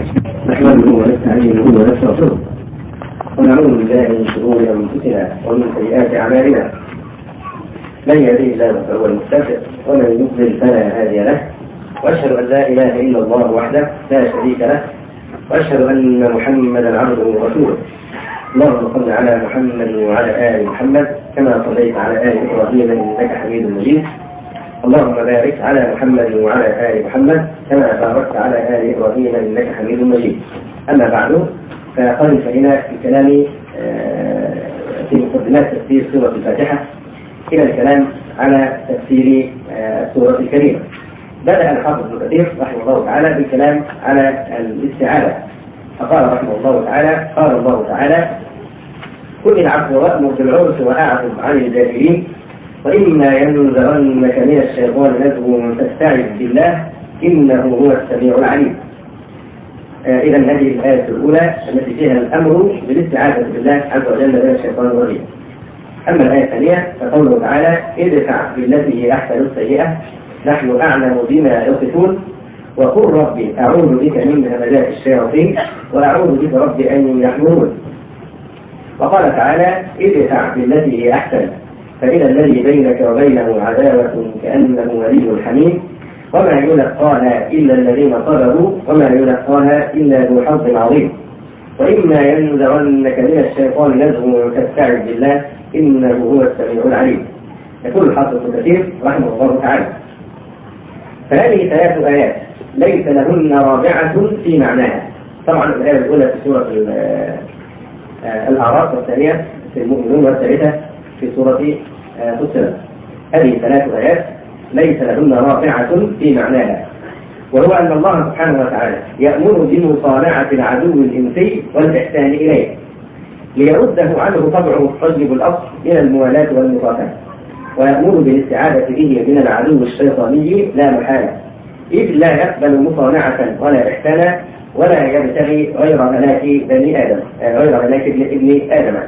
نحمده ونستعينه ونستغفره ونعوذ بالله من شرور انفسنا ومن سيئات اعمالنا. من يهده الله فهو المهتد ومن يضلل فلا هادي له، واشهد ان لا اله الا الله وحده لا شريك له، واشهد ان محمدا عبده ورسوله. اللهم صل على محمد وعلى ال محمد كما صليت على ال ابراهيم انك حميد مجيد. اللهم بارك على محمد وعلى ال محمد كما باركت على ال ابراهيم انك حميد مجيد. اما بعد، فقد انتهينا في الكلام في مقدمات تفسير سوره الفاتحه الى الكلام على تفسير السوره الكريمه. بدأ الحافظ ابن كثير رحمه الله تعالى بالكلام على الاستعاذة، فقال رحمه الله تعالى: قال الله تعالى: خذ العفو وأمر بالعرف وأعرض عن الجاهلين وإما ينزغنك من الشيطان نزغ فاستعذ بالله إنه هو السميع العليم. إذا هذه الآية الأولى التي فيها الأمر بالاستعاذة بالله عز وجل من الشيطان الرجيم. أما الآية الثانية فقوله تعالى: ادفع بالتي هي أحسن السيئة نحن أعلم بما يصفون وقل ربي أعوذ بك من همزات الشياطين وأعوذ بك ربي أن يحضرون. وقال تعالى: ادفع بالتي هي أحسن فإذا الذي بينك وبينه عداوة كأنه ولي حميم وما يلقاها إلا الذين صبروا وما يلقاها إلا ذو حظ عظيم وإما ينزغنك من الشيطان نزغ فاستعذ بالله إنه هو السميع العليم. يقول الحافظ ابن كثير رحمه الله تعالى: فهذه ثلاث آيات ليس لهن رابعة في معناها. طبعا الآية الأولى في سورة الأعراف، والثانية في المؤمنون، والثالثة في سورة فصلت. هذه ثلاث آيات ليس لهن رابعة في معناها، وهو أن الله سبحانه وتعالى يأمر بمصانعة العدو الإنسي والإحسان إليه ليرده عنه طبعه الطيب الأصل من الموالاة والمصافحة، ويأمر بالاستعاذة به من العدو الشيطاني لا محالة، إذ لا يقبل مصانعة ولا إحسانا ولا يبتغي غير هلاك بني آدم، غير هلاك ابن آدم.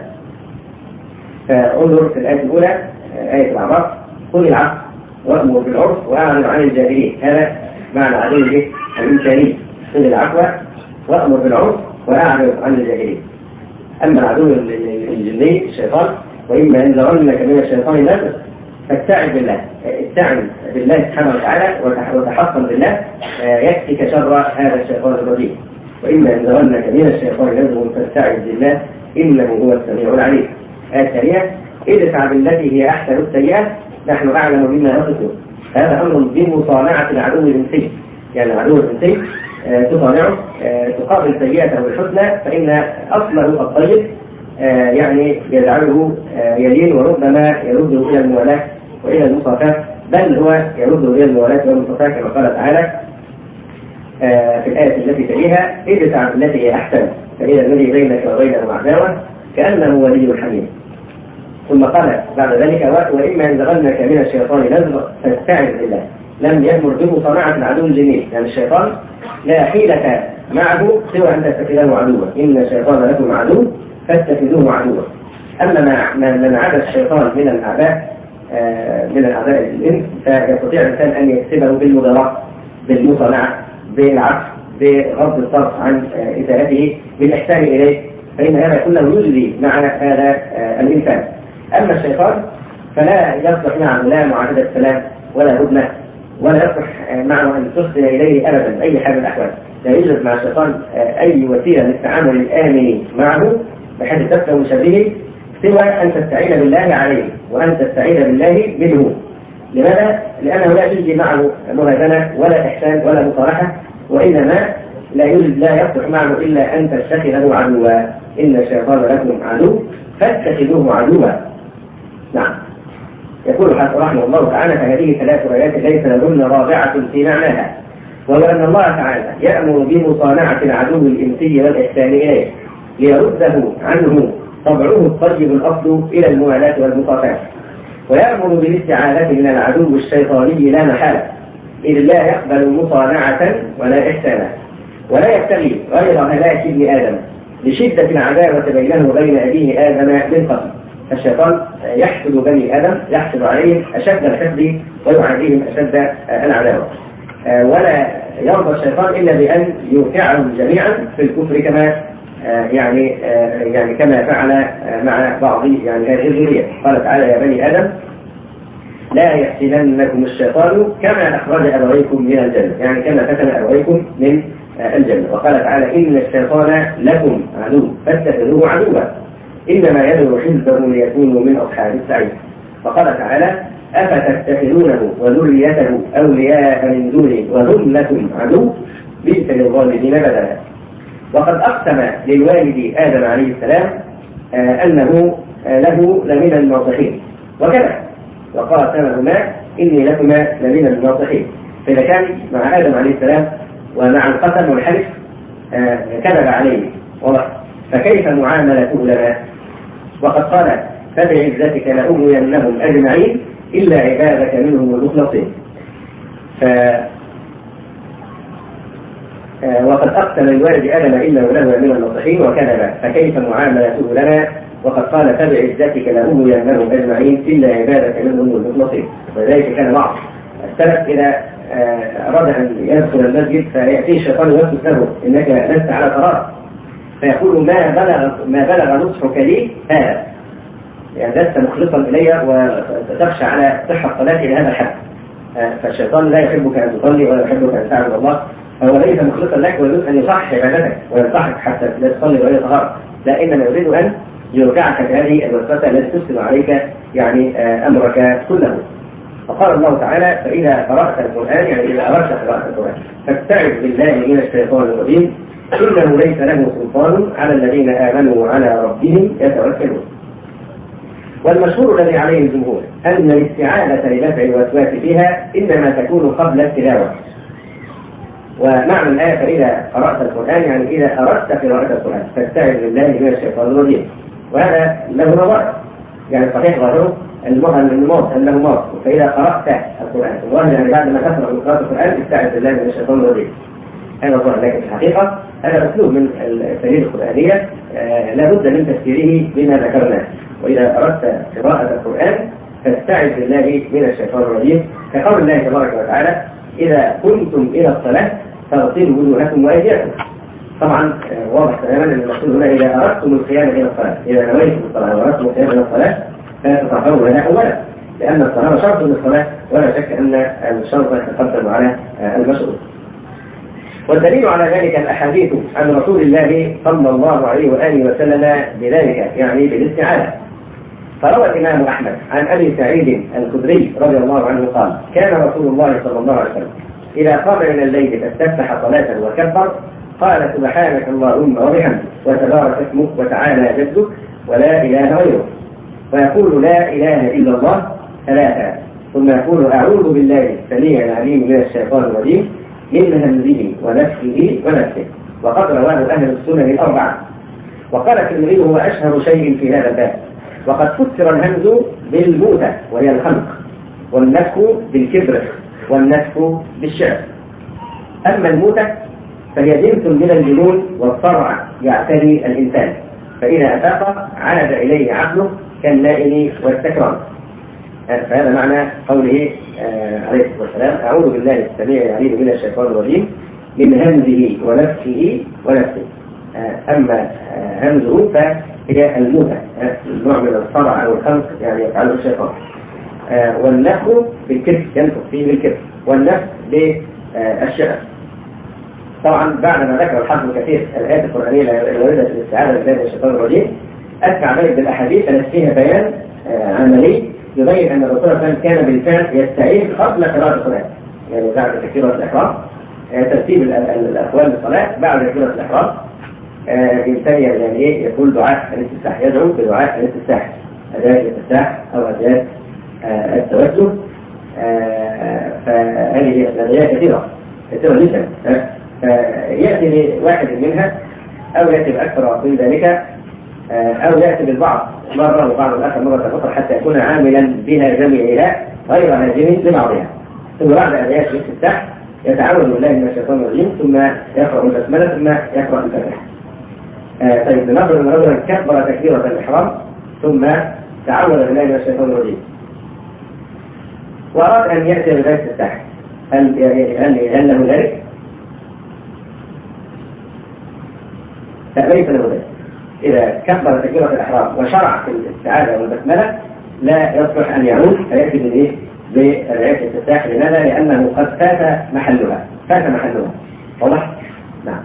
فانظر في الآية الأولى آية الأعراف: خذ العفو وأمر بالعرف وأعرض عن الجاهلين. هذا معنى العدو الإنساني: خذ العفو وأمر بالعرف وأعرض عن الجاهلين. أما العدو الجني الشيطان: وإما ينزغنك من الشيطان نزغ فاستعذ بالله. استعن بالله سبحانه وتعالى وتحصن بالله يكفيك شر هذا الشيطان الرجيم. وإما ينزغنك من الشيطان نزغ فاستعذ بالله إنه هو السميع العليم. الآية الثانية: ادفع بالتي هي أحسن السيئة نحن أعلم بما يصفون. هذا أمر بمصانعة العدو الإنسي، يعني العدو الإنسي تصانعه، تقابل سيئته بالحسنى، فإن أصله الطيب يعني يجعله يلين وربما يرده إلى الموالاة وإلى المصافاة، بل هو يرده إلى الموالاة والمصافاة كما قال تعالى في الآية التي تليها: ادفع بالتي هي أحسن فإذا الذي بينك وبينه عداوة كأنه ولي حميم. ثم قال بعد ذلك: وإما ينزغنك من الشيطان نزغ فاستعذ بالله. لم يأمر بمصانعة العدو الجني، يعني الشيطان لا حيلة معه سوى أن تتخذه عدوا، إن الشيطان لكم عدو فاتخذوه عدوا. أما من عدا الشيطان من الأعداء الإنس فيستطيع الإنسان أن يكسبه بالمضارعة، بالمصانعة، بالعفو، بغض الطرف عن إساءته، بالإحسان إليه، فإن هذا كله يجري مع هذا الإنسان. أما الشيطان فلا يصلح معه لا معاهدة سلام ولا هدنة، ولا يصلح معه أن تحسن إليه أبدا أي حال من الأحوال. لا يوجد مع الشيطان أي وسيلة للتعامل الآمن معه بحيث تسلم شبهه سوى أن تستعين بالله عليه وأن تستعين بالله منه. لماذا؟ لأنه لا يوجد معه مهادنة ولا إحسان ولا مصالحة، وإنما لا يصلح معه إلا أن تتخذه عدوا. إن الشيطان لكم عدو فاتخذوه عدوا. نعم. يقول رحمه الله تعالى: فهذه ثلاث آيات ليس لهن رابعة في معناها، وهو أن الله تعالى يأمر بمصانعة العدو الإنسي والإحسان إليه ليرده عنه طبعه الطيب الأصل إلى الموالاة والمصافاة، ويأمر بالاستعاذة من العدو الشيطاني لا محالة، إذ لا يقبل مصانعة ولا إحسانا ولا يبتغي غير هلاك ابن آدم لشدة العداوة بينه وبين أبيه آدم من قبل. الشيطان يحسد بني آدم، يحسد عليهم أشد الحسد ويعاديهم أشد العداوة. ولا يرضى الشيطان إلا بأن يوقعهم جميعا في الكفر كما يعني كما فعل مع بعض يعني هذه الذرية. قال تعالى يا بني آدم لا يحسدنكم الشيطان كما أخرج أبويكم من الجنة، يعني كما فتن أبويكم من الجنة. وقال تعالى إن الشيطان لكم عدو فاتخذوه عدوا إنما يدعو حزبه ليكونوا من أصحاب السعير. وقال تعالى أفتتخذونه وذريته أولياء من دونه وهم لكم عدو بئس للظالمين بدلا. وقد أقسم للوالد آدم عليه السلام أنه له لمن الناصحين وكذا، وقاسمهما إني لكما لمن الناصحين. فإذا كان مع آدم عليه السلام ومع القسم والحلف كذب عليه واضح، فكيف معاملته لنا؟ وقد قال فبعزتك لأغوينهم أجمعين إلا عبادك منهم المخلصين. وقد أقسم الوالد آدم إنه له من الناصحين وكذب فكيف معاملته لنا؟ وقد قال فبعزتك لأغوينهم أجمعين إلا عبادك منهم المخلصين. ولذلك كان بعض السلف إذا أراد أن يدخل المسجد فيأتي الشيطان ويوسوس له إنك لست على قرار، فيقول ما بلغ نصحك لي هذا، يعني لست مخلصا إلي وتخشى على صحة صلاتي إلى هذا الحد. فالشيطان لا يحبك أن تصلي ولا يحبك أن تعبد الله، فهو ليس مخلصا لك ويريد أن يصحح عبادتك وينصحك حتى لا تصلي ولا طهارة، لا إنما يريد أن يرجعك في هذه الوسوسة التي تفسد عليك يعني أمرك كله. فقال الله تعالى فإذا قرأت القرآن، يعني إذا أردت قراءة القرآن فاستعذ بالله من الشيطان الرجيم إنه ليس له سلطان على الذين آمنوا وعلى ربهم يتوكلون. والمشهور الذي عليه الجمهور أن الاستعاذة لدفع الوسواس فيها إنما تكون قبل التلاوة. ومعنى الآية فإذا قرأت القرآن يعني إذا أردت قراءة القرآن فاستعذ بالله من الشيطان الرجيم، وهذا له نظائر، يعني صحيح ظاهره النماط أنه ماض. فإذا قرأت القرآن الظاهر يعني بعد ما تقرأ من قراءة القرآن استعذ بالله من الشيطان الرجيم، هذا ظاهر. لكن في الحقيقة هذا أسلوب من التفسير القرآنية لا بد من تفسيره بما ذكرناه. وإذا أردت قراءة القرآن فاستعذ بالله من الشيطان الرجيم، كقول الله تبارك وتعالى إذا كنتم إلى الصلاة فاغسلوا وجوهكم وأيديكم. طبعا واضح تماما أن المقصود هنا إذا أردتم القيام إلى الصلاة، إذا نويتم الصلاة وأردتم القيام إلى الصلاة فتطهروا لها أولا، لأن الطهارة شرط للصلاة ولا شك أن الشرط يتقدم على المشروط. والدليل على ذلك الأحاديث عن رسول الله صلى الله عليه وآله وسلم بذلك، يعني بالاستعاذة. فروى الإمام أحمد عن أبي سعيد الخدري رضي الله عنه قال كان رسول الله صلى الله عليه وسلم إذا قام من الليل فاستفتح صلاة وكبر قال سبحانك اللهم وبحمدك وتبارك اسمك وتعالى جدك ولا إله غيرك، ويقول لا إله إلا الله ثلاثة، ثم يقول أعوذ بالله السميع العليم من الشيطان الرجيم من همزه ونفسه ونفسه. وقد رواه أهل السنن الأربعة. وقال الترمذي هو أشهر شيء في هذا الباب. وقد فسر الهمز بالموتة وهي الخنق، والنفخ بالكبر، والنفخ بالشعر. أما الموتة فهي جنس من الجنون والصرع يعتري الإنسان، فإذا أفاق عاد إليه عقله كالنائم والسكران. فهذا معنى قوله عليه الصلاة والسلام أعوذ بالله السميع العليم من الشيطان الرجيم من همزه ونفسه ونفسه. أما همزه فهي الموتة، نوع من الصرع أو الخنق يعني يفعله الشيطان. والنفخ بالكبر ينفخ فيه بالكبر، والنفخ بالشعر. طبعا بعد ما ذكر الحافظ كثير الآيات القرآنية الواردة في الاستعاذة بالله من الشيطان الرجيم أتبع ذلك بالأحاديث التي فيها بيان عملي يبين أن الرسول صلى الله عليه وسلم كان بالفعل يستعيذ قبل قراءة القرآن، يعني بعد تكبيرة الإحرام ترتيب الأقوال للصلاة بعد تكبيرة الإحرام الإنسان يعني إيه يقول دعاء الاستفتاح، يدعو بدعاء الاستفتاح، أداة الاستفتاح أو أداة التوسل. فهذه أدعية كثيرة جدا، فيأتي بواحد منها أو يأتي بأكثر من ذلك أو يأتي بالبعض مرة وبعض الآخر مرة أخرى حتى يكون عاملا بها جميعها غير هاجم لبعضها. ثم بعد أدعية الاستفتاح يتعوذ بالله من الشيطان الرجيم ثم يقرأ البسملة ثم يقرأ الفاتحة. طيب بنظر أن رجلا كبر تكبيرة الإحرام ثم تعوذ بالله من الشيطان الرجيم وأراد أن يأتي بغير الاستفتاح هل له ذلك؟ فليس له ذلك. إذا كبر تكبيرة الإحرام وشرع في الاستعاذة والبسملة لا يصلح أن يعود فيأتي بالإيه؟ بالرعاية الاستفتاح. لماذا؟ لأنه قد فات محلها. واضح؟ نعم.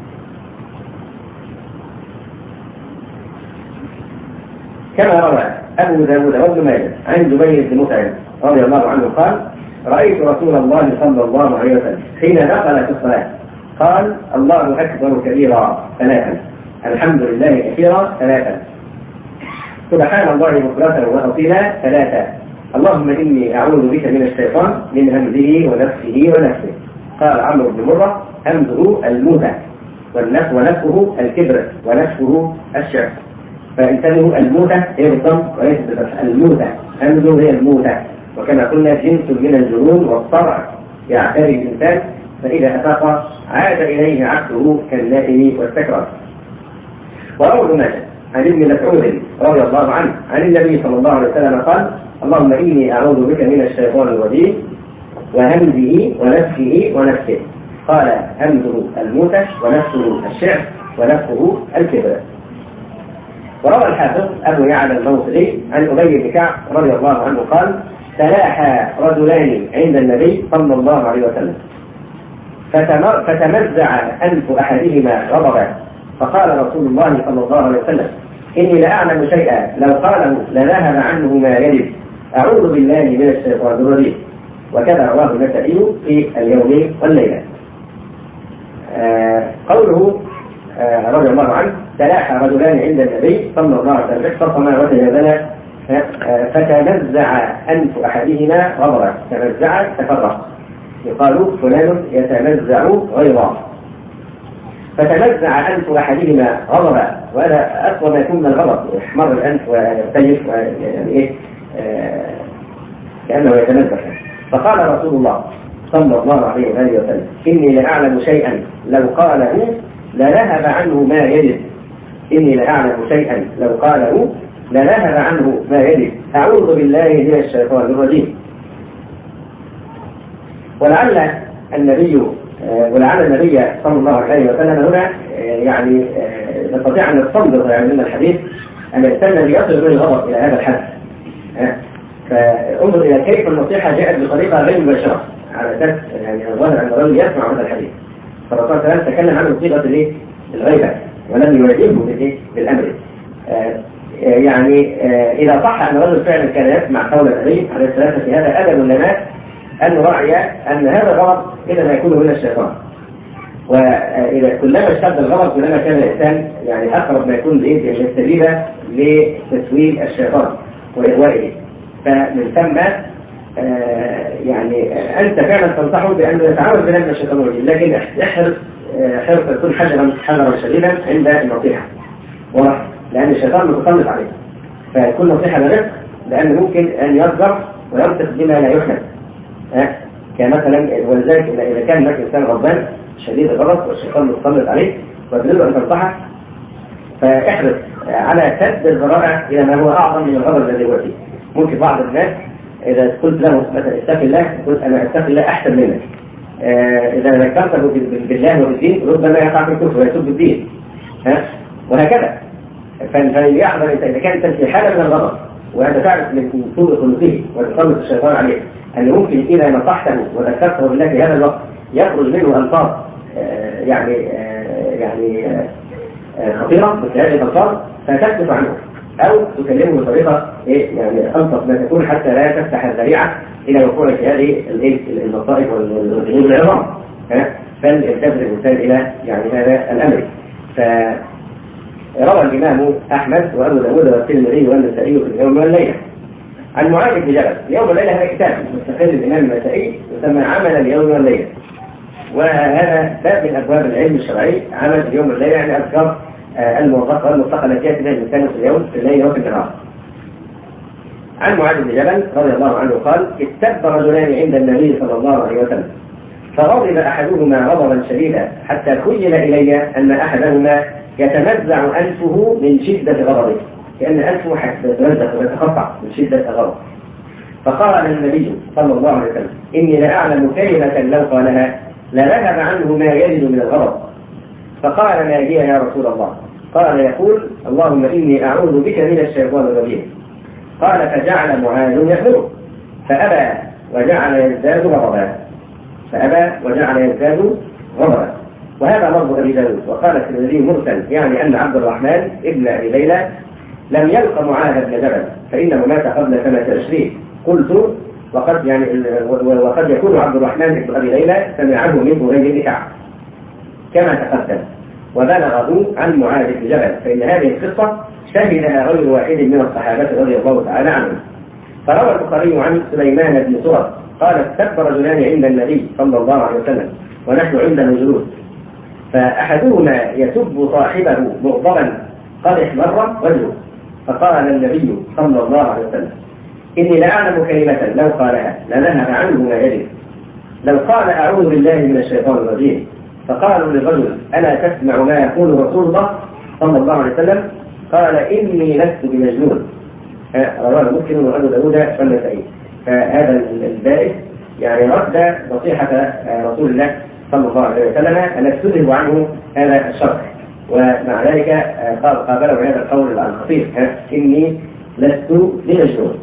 كما روى أبو داود وابن ماجه عن جبير بن مطعم رضي الله عنه قال: رأيت رسول الله صلى الله عليه وسلم حين دخل في الصلاة قال: الله أكبر كبيرا 3، الحمد لله كثيرا 3، سبحان الله بكرة وأصيلا 3، اللهم إني أعوذ بك من الشيطان من همزه ونفسه. قال عمرو بن مرة: همزه الموتى ونفسه الكبر ونفسه الشعر. فانتبهوا، الموتى هي بالضم وليس بالفتح. الموتى همزه هي الموتى، وكما قلنا جنس من الجنون والصرع يعتري الإنسان، فإذا أفاق عاد إليه عقله كالنائم والسكران. وروى ابن ماجه عن ابن مسعود رضي الله عنه عن النبي صلى الله عليه وسلم قال: اللهم إني أعوذ بك من الشيطان الرجيم وهمزه ونفسه. قال: همزه الموتى ونفسه الشعر ونفسه الكبر. وروى الحافظ أبو يعلى الموصلي عن أبي بن كعب رضي الله عنه قال: تلاحى رجلان عند النبي صلى الله عليه وسلم فتمزع أنف أحدهما غضبا، فقال رسول الله صلى الله عليه وسلم: إني لأعلم شيئا لو قاله لذهب عنه ما يجب، أعوذ بالله من الشيطان الرجيم. وكذا رواه النسائي في اليوم والليلة. قوله رضي الله عنه: تلاحى رجلان عند النبي صلى الله عليه وسلم اختصما وتجادلا فتمزع أنف أحدهما غضبا. تمزع تفرق، يقال فلان يتمزع غيظا. فتمزع أنف أحدهما غضبا، وهذا أقوى ما يكون من الغضب، يحمر الأنف ويرتجف يعني إيه كأنه يتمزق. فقال رسول الله صلى الله عليه وسلم: إني لأعلم شيئا لو قاله لذهب عنه ما يجب. إني لأعلم شيئا لو قاله لذهب عنه ما يجب، أعوذ بالله من الشيطان الرجيم. ولعل النبي صلى الله عليه وسلم هنا يعني نستطيع أن نستنبط يعني من الحديث أن الإنسان يصل به الغضب إلى هذا الحد. فانظر إلى كيف النصيحة جاءت بطريقة غير مباشرة، على أساس يعني الظاهر أن الرجل يسمع هذا الحديث، فالرسول صلى الله عليه وسلم تكلم عنه بصيغة الغيبة ولم يواجهه بالأمر. يعني إذا صح أن الرجل فعلا كان يسمع قول النبي عليه الصلاة والسلام، هذا أدب لنا أن نراعي أن هذا الغضب إذا يكون من الشيطان. وإذا كلما اشتد الغضب كلما كان الإنسان يعني أقرب ما يكون يستجيب لتسويل الشيطان وإغوائه. فمن ثم يعني أنت فعلا تنصحه بأن يتعامل بنفس الشيطان الرجيم، لكن حرص تكون حذرا شديدا عند النصيحة، لأن الشيطان متسلط عليه. فكل نصيحة برفق، لأن ممكن أن يصدر ويمسك بما لا يحمد. كمثلا ولذلك إذا كان هناك إنسان غضبان شديد الغضب والشيطان متسلط عليه وتريد أن تنصحه، فاحرص على سد الذرائع إلى ما هو أعظم من الغضب الذي هو فيه. ممكن بعض الناس إذا قلت له مثلا اتق الله، قلت أنا اتق الله أحسن منك. إذا ذكرته بالله وبالدين ربما يقع في الكفر ويسب الدين، وهكذا. فليحذر إذا كانت في حالة من الغضب وأنت تعرف من سوء خلقه وتسلط الشيطان عليه أن ممكن إذا نصحته وذكرته بالله في هذا الوقت يخرج منه ألفاظ يعني خطيرة مثل هذه الألفاظ، فتكشف عنه أو تكلمه بطريقة يعني ألطف ما تكون حتى لا تفتح الذريعة إلى وقوع في هذه المصائب والذنوب العظام. فلينتبه الإنسان إلى يعني هذا الأمر. روى الإمام أحمد وأبو داود والترمذي والنسائي في اليوم والليلة عن معاذ بن جبل. اليوم والليلة هذا كتاب مستقل الإمام النسائي يسمى عمل اليوم والليلة، وهذا باب من أبواب العلم الشرعي. عمل اليوم والليلة يعني أذكار الموظفة والمطلقة التي يأتي بها الإنسان في اليوم في الليل وفي النهار. عن معاذ بن جبل رضي الله عنه قال: استب رجلان عند النبي صلى الله عليه وسلم فغضب أحدهما غضبا شديدا حتى خيل إلي أن أحدهما يتمزع أنفه من شدة غضبه، لأن أنفه يتمزق ويتقطع من شدة غضب. فقال النبي صلى الله عليه وسلم: إني لأعلم كلمة لو قالها لذهب عنه ما يجد من الغضب. فقال: ما هي يا رسول الله؟ قال: يقول: اللهم إني أعوذ بك من الشيطان الرجيم. قال: فجعل معاذ يأمره فأبى وجعل يزداد غضبا. وهذا لفظ أبي داود. وقال الترمذي مرسل، يعني أن عبد الرحمن ابن أبي ليلى لم يلق معاذ بن جبل فإنه مات قبل سنة 20. قلت: وقد يكون عبد الرحمن بن أبي ليلى سمعه من بريد بن كعب كما تقدم وبلغه عن معاذ بن جبل، فإن هذه القصة شهدها غير واحد من الصحابة رضي الله تعالى عنهم. فروى البخاري عن سليمان بن سرد قال: استكبر رجلان عند النبي صلى الله عليه وسلم ونحن عنده جلوس، فأحدهما يسب صاحبه مغضبا قد احمر وجهه، فقال النبي صلى الله عليه وسلم: إني لأعلم كلمة لو قالها لذهب عنه ما يجد. لو قال: أعوذ بالله من الشيطان الرجيم، فقالوا للرجل: ألا تسمع ما يقول رسول الله صلى الله عليه وسلم؟ قال: إني لست بمجنون. رواه مسلم وأبو داود والنسائي. فهذا البائس يعني رد نصيحة رسول الله صلى الله عليه وسلم التي تذهب عنه هذا الشرح، ومع ذلك قابله هذا القول الخطير: إني لست بمجنون.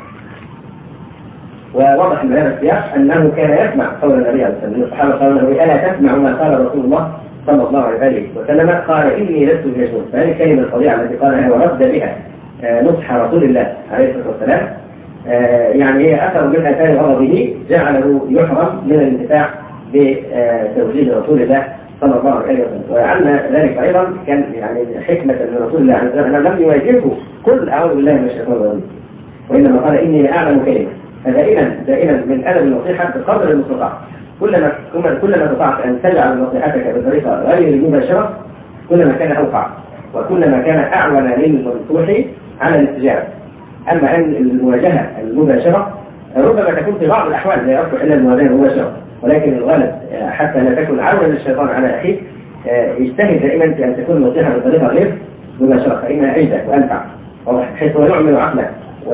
ووضح من هذا السياق أنه كان يسمع قول النبي عليه الصلاة والسلام. الصحابة قالوا له: ألا تسمع ما قال رسول الله صلى الله عليه وسلم؟ قال: إني لست بمجنون. فهذه الكلمة الفظيعة التي قالها ورد بها نصح رسول الله عليه الصلاة والسلام يعني هي أثر من آثار غضبه جعله يحرم من الانتفاع بتوجيه رسول الله صلى الله عليه وسلم. وعلنا ذلك أيضا كان يعني حكمة من رسول الله عليه الصلاة والسلام لم يواجهه قل أعوذ بالله من الشيطان الرجيم، وإنما قال: إني لأعلم كلمة. دائما من أدب النصيحة بقدر المستطاع. كلما استطعت أن تجعل نصيحتك بطريقة غير مباشرة كلما كان أوقع، وكلما كان أعون للمنصوح على الاستجابة. أما أن المواجهة المباشرة ربما تكون في بعض الأحوال لا يصلح إلا المواجهة المباشرة، ولكن الغالب حتى لا تكون عونا للشيطان على أخيك يجتهد دائما في أن تكون النصيحة بطريقة غير مباشرة، فإنها أجدى وأنفع، بحيث هو يعمل عقله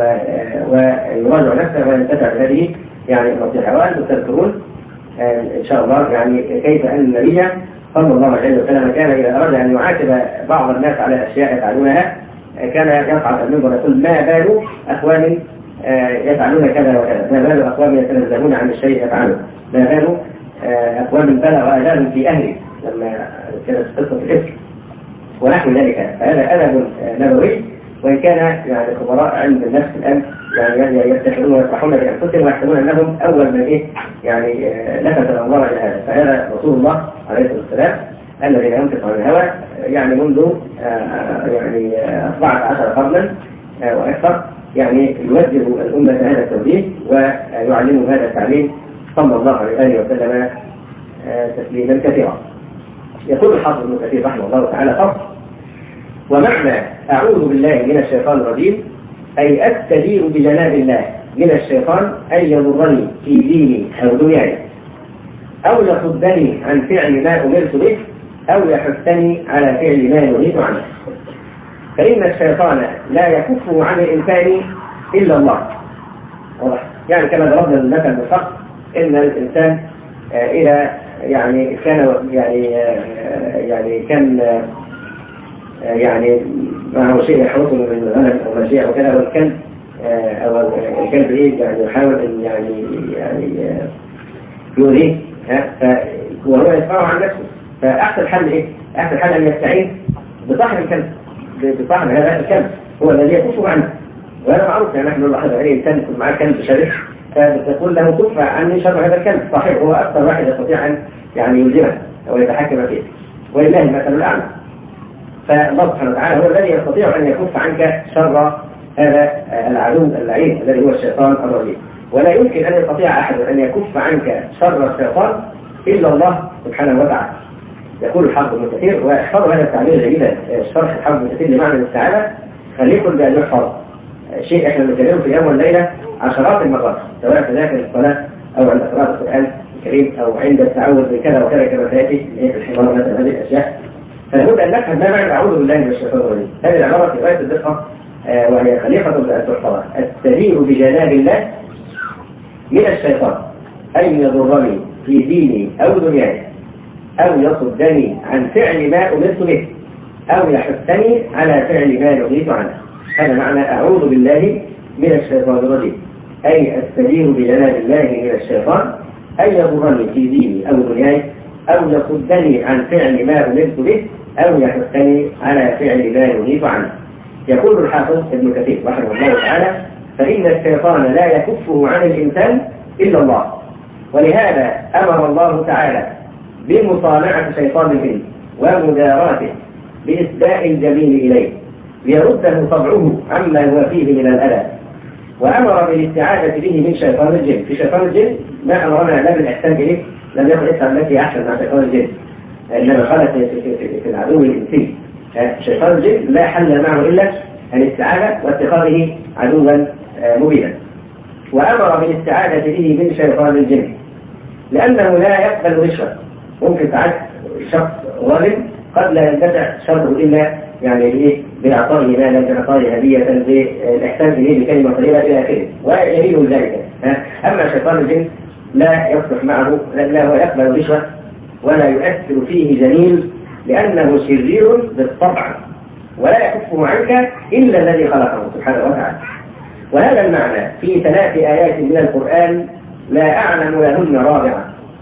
ويراجع نفسه وينتفع بهذه يعني النصيحة. وأنتم تذكرون إن شاء الله يعني كيف أن النبي صلى الله عليه وسلم كان إذا أراد أن يعاتب بعض الناس على أشياء يفعلونها كان يقع المنبر يقول: ما بال أقوام يفعلون كذا وكذا، ما بال أقوام يتنزهون عن الشيء يفعلون، ما بال أقوام بلغ أجالهم في أهله لما كانت قصة الإفك ونحو ذلك. فهذا أدب نبوي، وإن كان يعني خبراء علم النفس الآن يعني يفتحون ويفرحون بأنفسهم ويحسبون أنهم أول من يعني لفت الأنظار إلى هذا. فهذا رسول الله عليه الصلاة والسلام الذي لا ينطق عن الهوى يعني منذ يعني 14 قرنا وأكثر يعني يوجه الأمة هذا التوجيه ويعلم هذا التعليم صلى الله عليه وسلم تسليما كثيرا. يقول الحافظ ابن كثير رحمه الله تعالى: فصل: ومعنى أعوذ بالله من الشيطان الرجيم أي أستجير بجناب الله من الشيطان أن يضرني في ديني أو دنياي، أو يصدني عن فعل ما أمرت به، أو يحثني على فعل ما نهيت عنه. فإن الشيطان لا يكفه عن الإنسان إلا الله. يعني كما ضربنا المثل بالحق إن الإنسان إذا يعني كان يعني معه شيء يحرصه من الغنم أو ماشية أو كذا، والكلب أو الكلب يعني يحاول أن يعني يؤذيه وهو يدفعه عن نفسه. فأحسن حل أحسن حل أن يستعين بصاحب الكلب، بصاحب هذا الكلب هو الذي يكفه عنه. وهذا معروف، يعني نحن نلاحظ أي إنسان يكون معه كلب شرس فتقول له: كف عني شر هذا الكلب. صاحبه هو أكثر واحد يستطيع أن يعني يلزمه أو يتحكم فيه، ولله المثل الأعلى. فالله سبحانه وتعالى هو الذي يستطيع أن يكف عنك شر هذا العدو اللعين الذي هو الشيطان الرجيم. ولا يمكن أن يستطيع أحد أن يكف عنك شر الشيطان إلا الله سبحانه وتعالى. يقول الحافظ ابن كثير، واحفظوا هذا التعبير جيدا، شرح الحافظ ابن كثير لمعنى الاستعاذة خليكم بأن يحفظ شيء احنا بنتكلمه في يوم والليلة عشرات المرات، سواء في ذاكر الصلاة أو عند قراءة القرآن الكريم أو عند التعوذ بكذا وكذا كما سيأتي في الحوار مثلا هذه الأشياء. فلابد أن نفهم ما معنى أعوذ بالله من الشيطان الرجيم. هذه العبارة في غاية الدقة وهي خليقة بأن تحفظها: أستجير بجناب الله من الشيطان أن يضرني في ديني أو دنياي أو يصدني عن فعل ما أمرت به أو يحثني على فعل ما نهيت عنه. هذا معنى أعوذ بالله من الشيطان الرجيم، أي أستجير بجلال الله من الشيطان أن يضرني في ديني أو دنياي أو يصدني عن فعل ما أمرت به أو يحثني على فعل ما نهيت عنه. يقول الحافظ ابن كثير رحمه الله تعالى: فإن الشيطان لا يكفه عن الإنسان إلا الله، ولهذا أمر الله تعالى بمصانعة شيطان الإنس ومداراته بإسداء الجميل إليه ليرده طبعه عما هو فيه من الأذى، وأمر بالاستعاذة به من شيطان الجن. في شيطان الجن ما أمرنا لا بالإحسان إليه، لم يكن إسلام التي أحسن مع شيطان الجن، إنما خلت في العدو الإنسي. شيطان الجن لا حل معه إلا الاستعاذة واتخاذه عدوا مبينا. وأمر بالاستعاذة به من شيطان الجن لأنه لا يقبل رشوة. ممكن تعد شخص ظالم قد لا يندفع شره إلا يعني بإعطائه مالا، بإعطائه هدية، بالإحسان إليه بكلمة طيبة إلى آخره، ويريد ذلك. أما شيطان الجن لا يصلح معه، لا هو يقبل رشوة ولا يؤثر فيه جميل لأنه شرير بالطبع ولا يكفه عنك إلا الذي خلقه سبحانه وتعالى. وهذا المعنى في 3 آيات من القرآن لا أعلم لهن رابعة.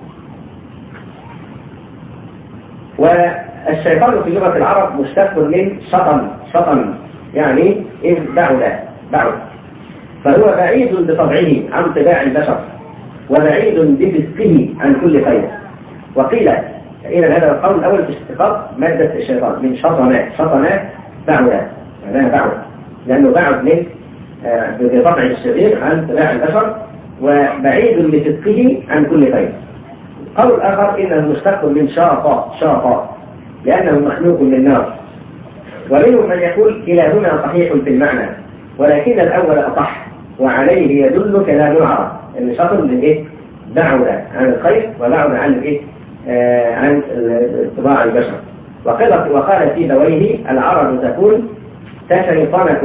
والشيطان في لغة العرب مشتق من شطن يعني إذ بعد، فهو بعيد بطبعه عن طباع البشر وبعيد بفسقه عن كل خير. وقيل إلى هذا القول الأول في اشتقاق مادة الشيطان من شطن بعد، لأنه بعد من بطبع الشرير عن طباع البشر وبعيد بفسقه عن كل خير. قول آخر إنه مشتق من شاطا لأنه مخلوق من نار. ومنهم من يقول كلاهما صحيح في المعنى، ولكن الأول أصح وعليه يدل كلام العرب، إن شطر من إيه؟ بعد عن الخير وبعد عن إيه؟ عن طباع البشر. وقال سيبويه: العرب تقول تشيطن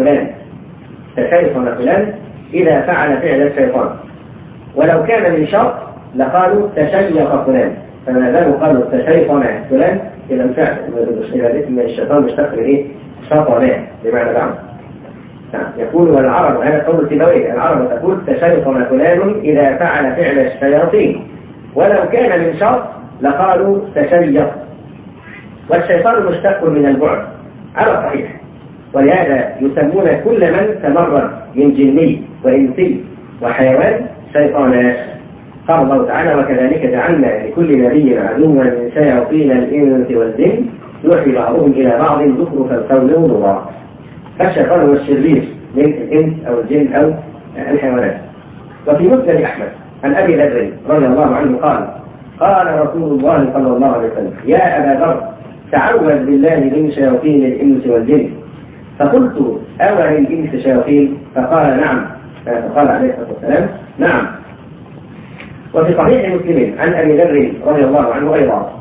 فلان إذا فعل فعل الشيطان، ولو كان من شر لقالوا تشيط فلان، فما داموا قالوا تشيطن فلان إذا الفعل إذا اسم الشيطان مشتق من إيه؟ شطنان بمعنى بعض. يقول والعرب، هذا قول سيبويه، العرب تقول تشيطن فلان إذا فعل فعل الشياطين، ولو كان من شر لقالوا تشيط. والشيطان مشتق من البعد على الصحيح، ولهذا يسمون كل من تمرد من جني وإنسي وحيوان شيطانا. قال الله تعالى: وكذلك جعلنا لكل نبي عدوا من شياطين الإنس والجن يوحي بعضهم إلى بعض زخرف القول غرورا. فالشيطان هو الشرير من الإنس أو الجن أو الحيوانات. وفي مسند أحمد عن أبي ذر رضي الله عنه قال رسول الله صلى الله عليه وسلم: يا أبا ذر تعوذ بالله من شياطين الإنس والجن. فقلت: أو للإنس شياطين؟ فقال: نعم. فقال عليه الصلاة والسلام: نعم. وفي صحيح مسلم عن أبي ذر رضي الله عنه أيضا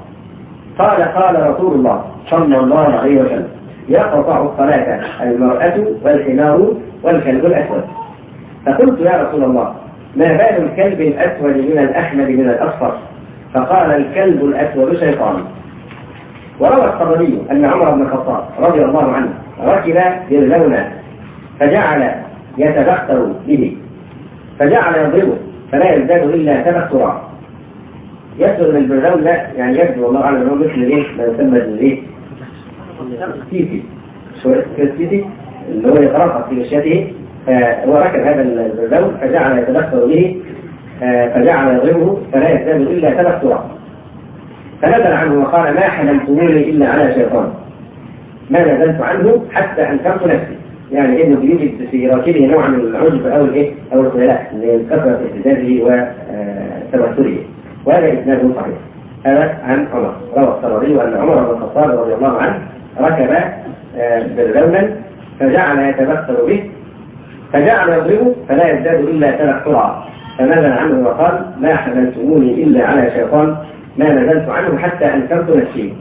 قال رسول الله صلى الله عليه وسلم: يقطع الصلاة المرأة والحمار والكلب الأسود. فقلت: يا رسول الله، ما بال الكلب الأسود من الأحمر من الأصفر؟ فقال: الكلب الأسود شيطان. وروى الطبري أن عمر بن الخطاب رضي الله عنه ركب باللونة فجعل يتبختر به، فجعل يضربه فلا يزداد إلا تبخترا. يسر من البرزون لا يعني يبدو والله أعلم أنه مثل إيه ما يسمى بالإيه السيسي، السيسي اللي هو يترقص في مشيته. فهو ركب هذا البرزون فجعل يتبختر به فجعل يضربه فلا يزداد إلا تبخترا. فنزل عنه وقال: ما حملتموني إلا على شيطان، ما نزلت عنه حتى أنكرت نفسي. يعني إنه يوجد في راكبه نوع من العجب أو الإيه أو الخيلاء لكثرة اهتزازه وتبختره. وهذا إسناد صحيح. هذا عن عمر. روى الطبري أن عمر بن الخطاب رضي الله عنه ركب باللونا فجعل يتبختر به فجعل يضربه فلا يزداد إلا تبخترا. فنزل عنه وقال: ما حملتموني إلا على شيطان، ما نزلت عنه حتى أنكرت نفسي.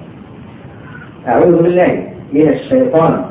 أعوذ بالله من الشيطان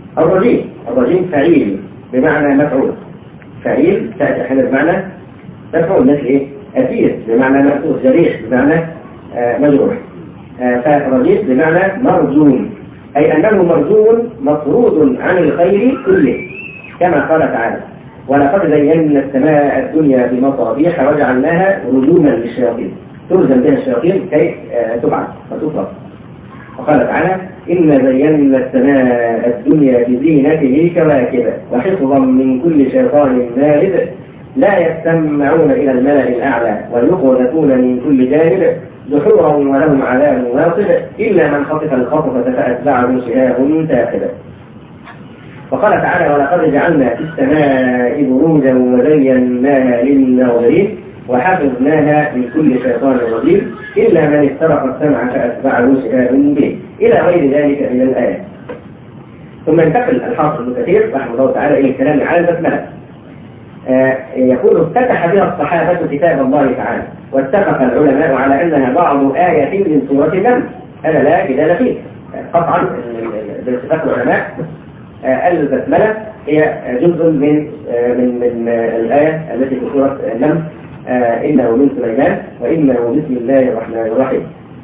الرجيم. الرجيم فعيل بمعنى مفعول، فعيل تأتي أحيانا بمعنى مفعول مثل إيه؟ أثير بمعنى مأسور، جريح بمعنى مجروح. فرجيم بمعنى مرجون، أي أنه مرجون مطرود عن الخير كله، كما قال تعالى: ولقد زينا السماء الدنيا بمصابيح وجعلناها رجوما للشياطين، ترجم بها الشياطين كي تبعث وتطلق. وقال تعالى: إن زينا السماء الدنيا بزينته كواكب وحفظا من كل شيطان مارد لا يستمعون إلى الملأ الأعلى ويقذفون من كل جانب دحورا ولهم عذاب واصب إلا من خطف الخطفة فأتبعه شهاب ثاقب. وقال تعالى: ولقد جعلنا في السماء بروجا وزيناها للناظرين وحفظناها من كل شيطان رجيم إلا من استرق السمع فأتبعه شهاب به إلى غير ذلك من الآيات. ثم ينتقل الحافظ ابن كثير رحمه الله تعالى إلى الكلام على البسملة. يقول: افتتح بها الصحابة كتاب الله تعالى، واتفق العلماء على أنها بعض آية من سورة النمل. هذا لا جدال فيه قطعا باتفاق العلماء. البسملة هي جزء من الآية التي في سورة النمل: إنه من سليمان وإنه بسم الله الرحمن الرحيم.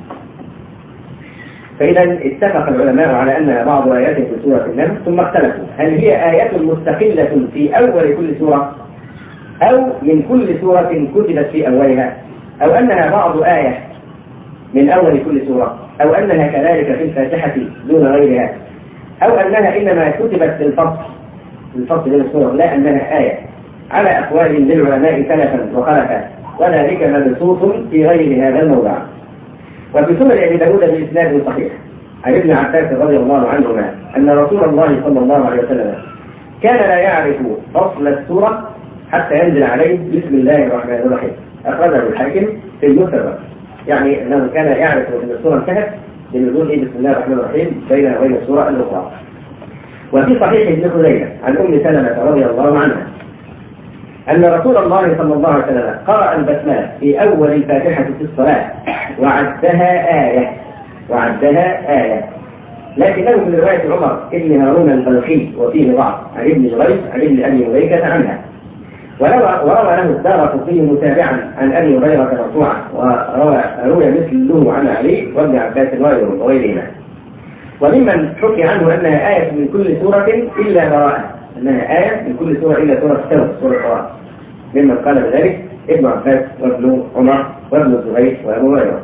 فإذا اتفق العلماء على أنها بعض آيات من سورة النمل، ثم اختلفوا هل هي آية مستقلة في أول كل سورة أو من كل سورة كتبت في أولها، أو أنها بعض آية من أول كل سورة، أو أنها كذلك في الفاتحة دون غيرها، أو أنها إنما كتبت للفصل بين السور لا أنها آية. على أقوال للعلماء سلفا وخلفا، وذلك مبسوط في غير هذا الموضع. وفي سنن أبي داود بإسناد صحيح عن ابن عباس رضي الله عنهما أن رسول الله صلى الله عليه وسلم كان لا يعرف فصل السورة حتى ينزل عليه بسم الله الرحمن الرحيم. أخرجه الحاكم في المستدرك، يعني أنه كان يعرف أن السورة انتهت بنزول بسم الله الرحمن الرحيم بينها وبين السورة الأخرى. وفي صحيح ابن خزيمة عن أم سلمة رضي الله عنها أن رسول الله صلى الله عليه وسلم قرأ البسملة في أول الفاتحة في الصلاة وعدها آية، لكنه من رواية عمر ابن هارون البلخي وفيه ضعف عن ابن جريج عن ابن أبي مليكة عنها. وروى له الدارقطني متابعا عن أبي هريرة مرفوعا، وروى مثله عن علي وابن عباس وغيرهما. وممن حكي عنه أنها آية من كل سورة إلا براءة، أنها آية من كل سورة إلا سورة التوبة، سورة القرآن، ممن قال بذلك ابن عباس وابن عمر وابن الزبير وأبو هريرة.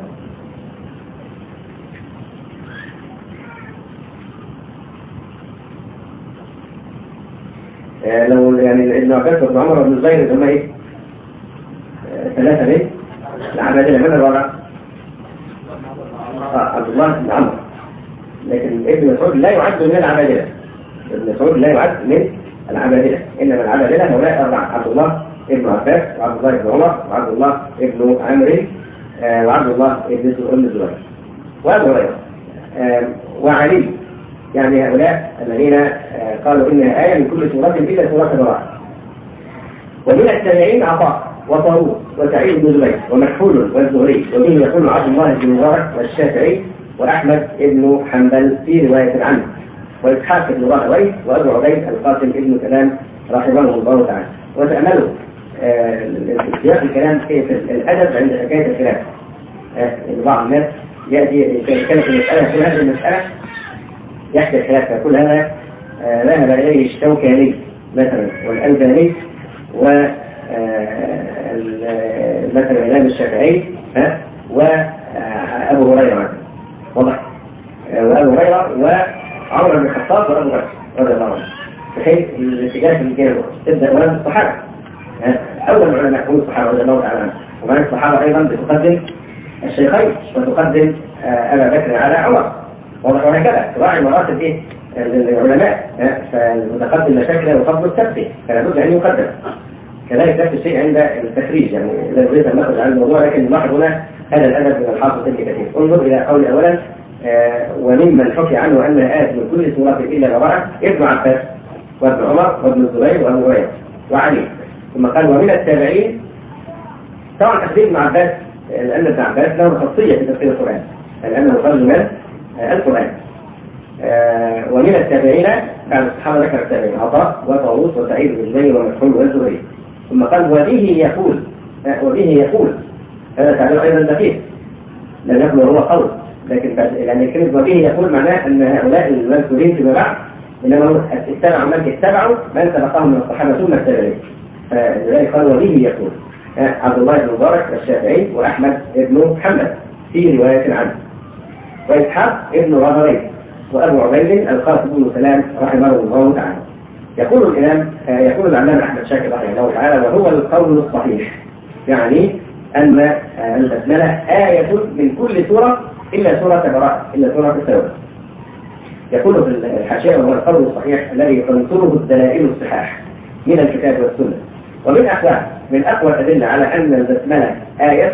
لو يعني ابن عباس وابن عمر وابن الزبير هم ايه؟ ثلاثة ليه؟ العبادلة. من الرابع؟ عبد الله بن عمرو. لكن ابن مسعود لا يعد من العبادلة. ابن مسعود لا يعد من العبادلة، إنما العبادلة هؤلاء أربعة: عبد الله ابن عباس وعبد الله بن عمر وعبد الله ابن عمرو وعبد الله ابن الزبير وأبو هريرة وعلي. يعني هؤلاء الذين قالوا إنها آية من كل سورة إلا سورة براءة. ومن التابعين عطاء وطاووس وسعيد بن جبير ومكحول والزهري، ومنه يقول عبد الله بن مبارك والشافعي وأحمد بن حنبل في رواية عنه، وإسحاق بن راهويه وأبو عبيد القاسم بن سلام رحمه الله تعالى. وتأملوا سياق الكلام في الأدب عند حكاية الخلاف. بعض الناس يأتي يتكلم في المسألة في هذه المسألة يحكي الخلاف، فكل هذا ذهب إليه الشوكاني مثلا والألباني ومثلا الإمام الشافعي وأبو هريرة واضح، وأبو هريرة وعمر بن الخطاب وأبو بكر رضي الله عنه، بحيث الاتجاه في كانوا تبدأ ولد الصحابة. أول العلماء هم الصحابة رضي الله تعالى عنهم، ومن الصحابة أيضا بتقدم الشيخين وتقدم أبا بكر على عمر، وهكذا تراعي مراتب ايه العلماء. فالمتقدم مشاكل وفضل التفسير فلا بد ان يقدم. كذلك نفس الشيء عند التخريج، يعني لا نريد ان نخرج عن الموضوع، لكن نلاحظ هنا هذا الادب من الحافظ ابن كثير. انظر الى قول اولا: وممن حكي عنه انها آية من كل سورة الا براءة ابن عباس وابن عمر وابن الزبير وابو هريرة وعلي. ثم قال: ومن التابعين. طبعا تقديم ابن عباس لان ابن عباس له خاصية في تفسير القرآن لانه خرج من القرآن. ومن التابعين بعد الصحابة ذكر التابعين عطاء وطاووس وسعيد بن جبير ومكحول والزهري. ثم قال: وبه يقول وبه يقول، هذا تعبير أيضا دقيق، لم يكن هو قول، لكن يعني كلمة وبه يقول معناه أن هؤلاء المذكورين فيما بعد إنما اتبعوا من سبقهم من الصحابة ثم التابعين، فلذلك قال وبه يقول عبد الله بن مبارك الشافعي وأحمد بن محمد في رواية عنه، وإسحاق بن راهويه، وأبو عبيد القاسم بن سلام رحمه الله تعالى. يقول العلامة أحمد شاكر رحمه الله تعالى: وهو القول الصحيح، يعني أن البسملة آية من كل سورة إلا سورة براءة، إلا سورة التوبة. يقول في الحاشية: وهو القول الصحيح الذي تنصره الدلائل الصحاح من الكتاب والسنة. ومن أقوى الأدلة على أن البسملة آية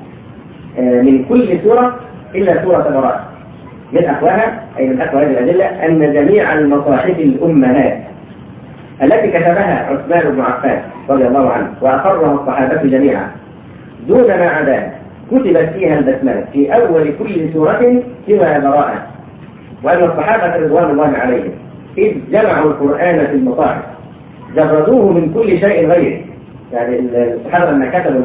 من كل سورة إلا سورة براءة، من أقوى هذه الأدلة أن جميع المصاحف الأمهات التي كتبها عثمان بن عفان رضي الله عنه وأقرها الصحابة جميعا دون ما عداه كتبت فيها البسملة في أول كل سورة سوى براءة، وأن الصحابة رضوان الله عليهم إذ جمعوا القرآن في المصاحف جردوه من كل شيء غيره. يعني الصحابة لما كتبوا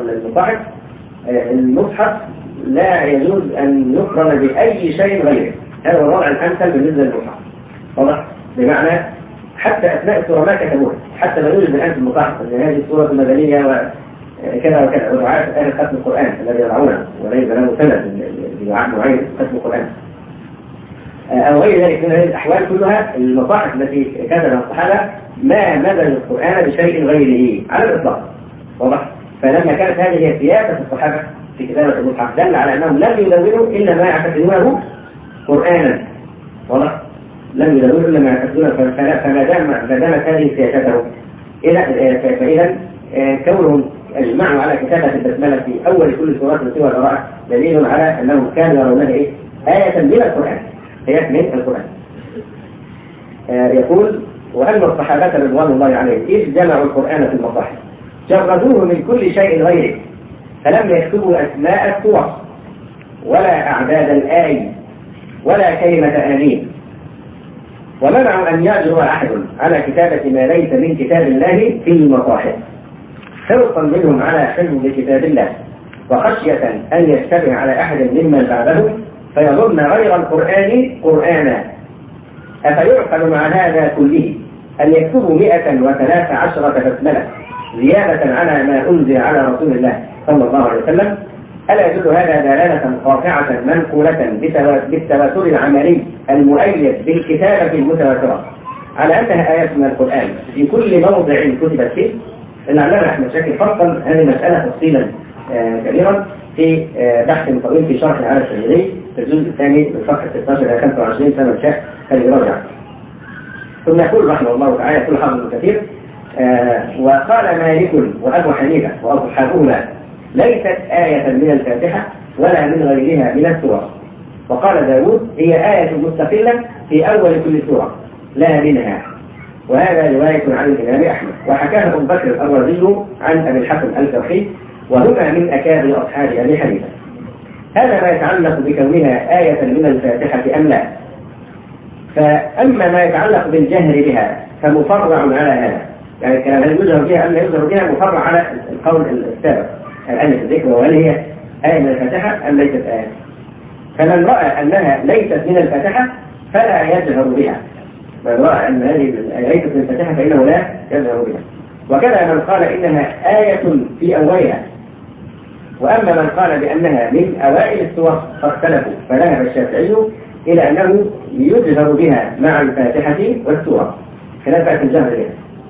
المصحف لا يجوز أن يقرن بأي شيء غيره، هذا هو الوضع الأمثل بالنسبة للمصحف. واضح؟ بمعنى حتى أثناء السورة ما كتبوها، حتى لا يوجد الآن في المصحف أن هذه السورة المدنية وكذا وكذا، ودعاة أهل ختم القرآن الذي يضعونه وليس له سند لدعاء معين ختم القرآن أو غير ذلك من هذه الأحوال كلها. المصاحف التي كتبها الصحابة ما مدن القرآن بشيء غيره على الإطلاق. واضح؟ فلما كانت هذه هي سياسة الصحابة في كتابة المصحف دل على أنهم لم يدونوا إلا ما يعتقدونه قرآنا. واضح؟ لم يدونوا إلا ما يعتقدونه، فما دامت هذه سياسته فإذا كونهم اجمعوا على كتابة البسملة في أول كل سورة سوى براءة دليل على أنهم كانوا يرونها آية من القرآن، آية من القرآن. يقول: وأن الصحابة رضوان الله عليهم إذ جمعوا القرآن في المصاحف جردوه من كل شيء غيره، فلم يكتبوا أسماء السور ولا أعداد الآي ولا كلمة آمين، ومنعوا أن يجرؤ أحد على كتابة ما ليس من كتاب الله في المصاحف حرصا منهم على حفظ كتاب الله وخشية أن يشتبه على أحد ممن بعدهم فيظن غير القرآن قرآنا. أفيعقل مع هذا كله أن يكتبوا 113 بسملة زيادة على ما أنزل على رسول الله صلى الله عليه وسلم؟ ألا يدل هذا دلالة قاطعة منقولة بالتواتر العملي المؤيد بالكتابة المتواترة على أنها آيات من القرآن في كل موضع كتبت فيه؟ العلامة أحمد شاكر فصل هذه المسألة تفصيلا كبيرا في بحث طويل في شرح العالم التجريبي في الجزء الثاني من صفحة 16 إلى 25 سنة شاء فليراجع. ثم يقول رحمه الله تعالى: يقول حافظ كثير: وقال مالك وأبو حنيفة وأصحابهما ليست آية من الفاتحة ولا من غيرها من السور. وقال داود: هي آية مستقلة في أول كل سورة لا منها. وهذا رواية عن الإمام أحمد، وحكاها أبو بكر الرازي عن أبي الحسن الكوفي، وهما من أكابر أصحاب أبي حنيفة. هذا ما يتعلق بكونها آية من الفاتحة أم لا. فأما ما يتعلق بالجهر بها فمفرع على هذا، يعني الكلام هل يجهر بها أم لا يجهر بها مفرع على القول السابق الآن في الذكر، وهل هي آية من الفاتحة أم ليست آية. فمن رأى أنها ليست من الفاتحة فلا يجهر بها، من رأى أن هذه ليست من الفاتحة فإنه لا يجهر بها. وكذا من قال إنها آية في أولها. وأما من قال بأنها من أوائل السور فاختلفوا، فذهب الشافعي إلى أنه يجهر بها مع الفاتحة والسورة خلاف الجهر بها.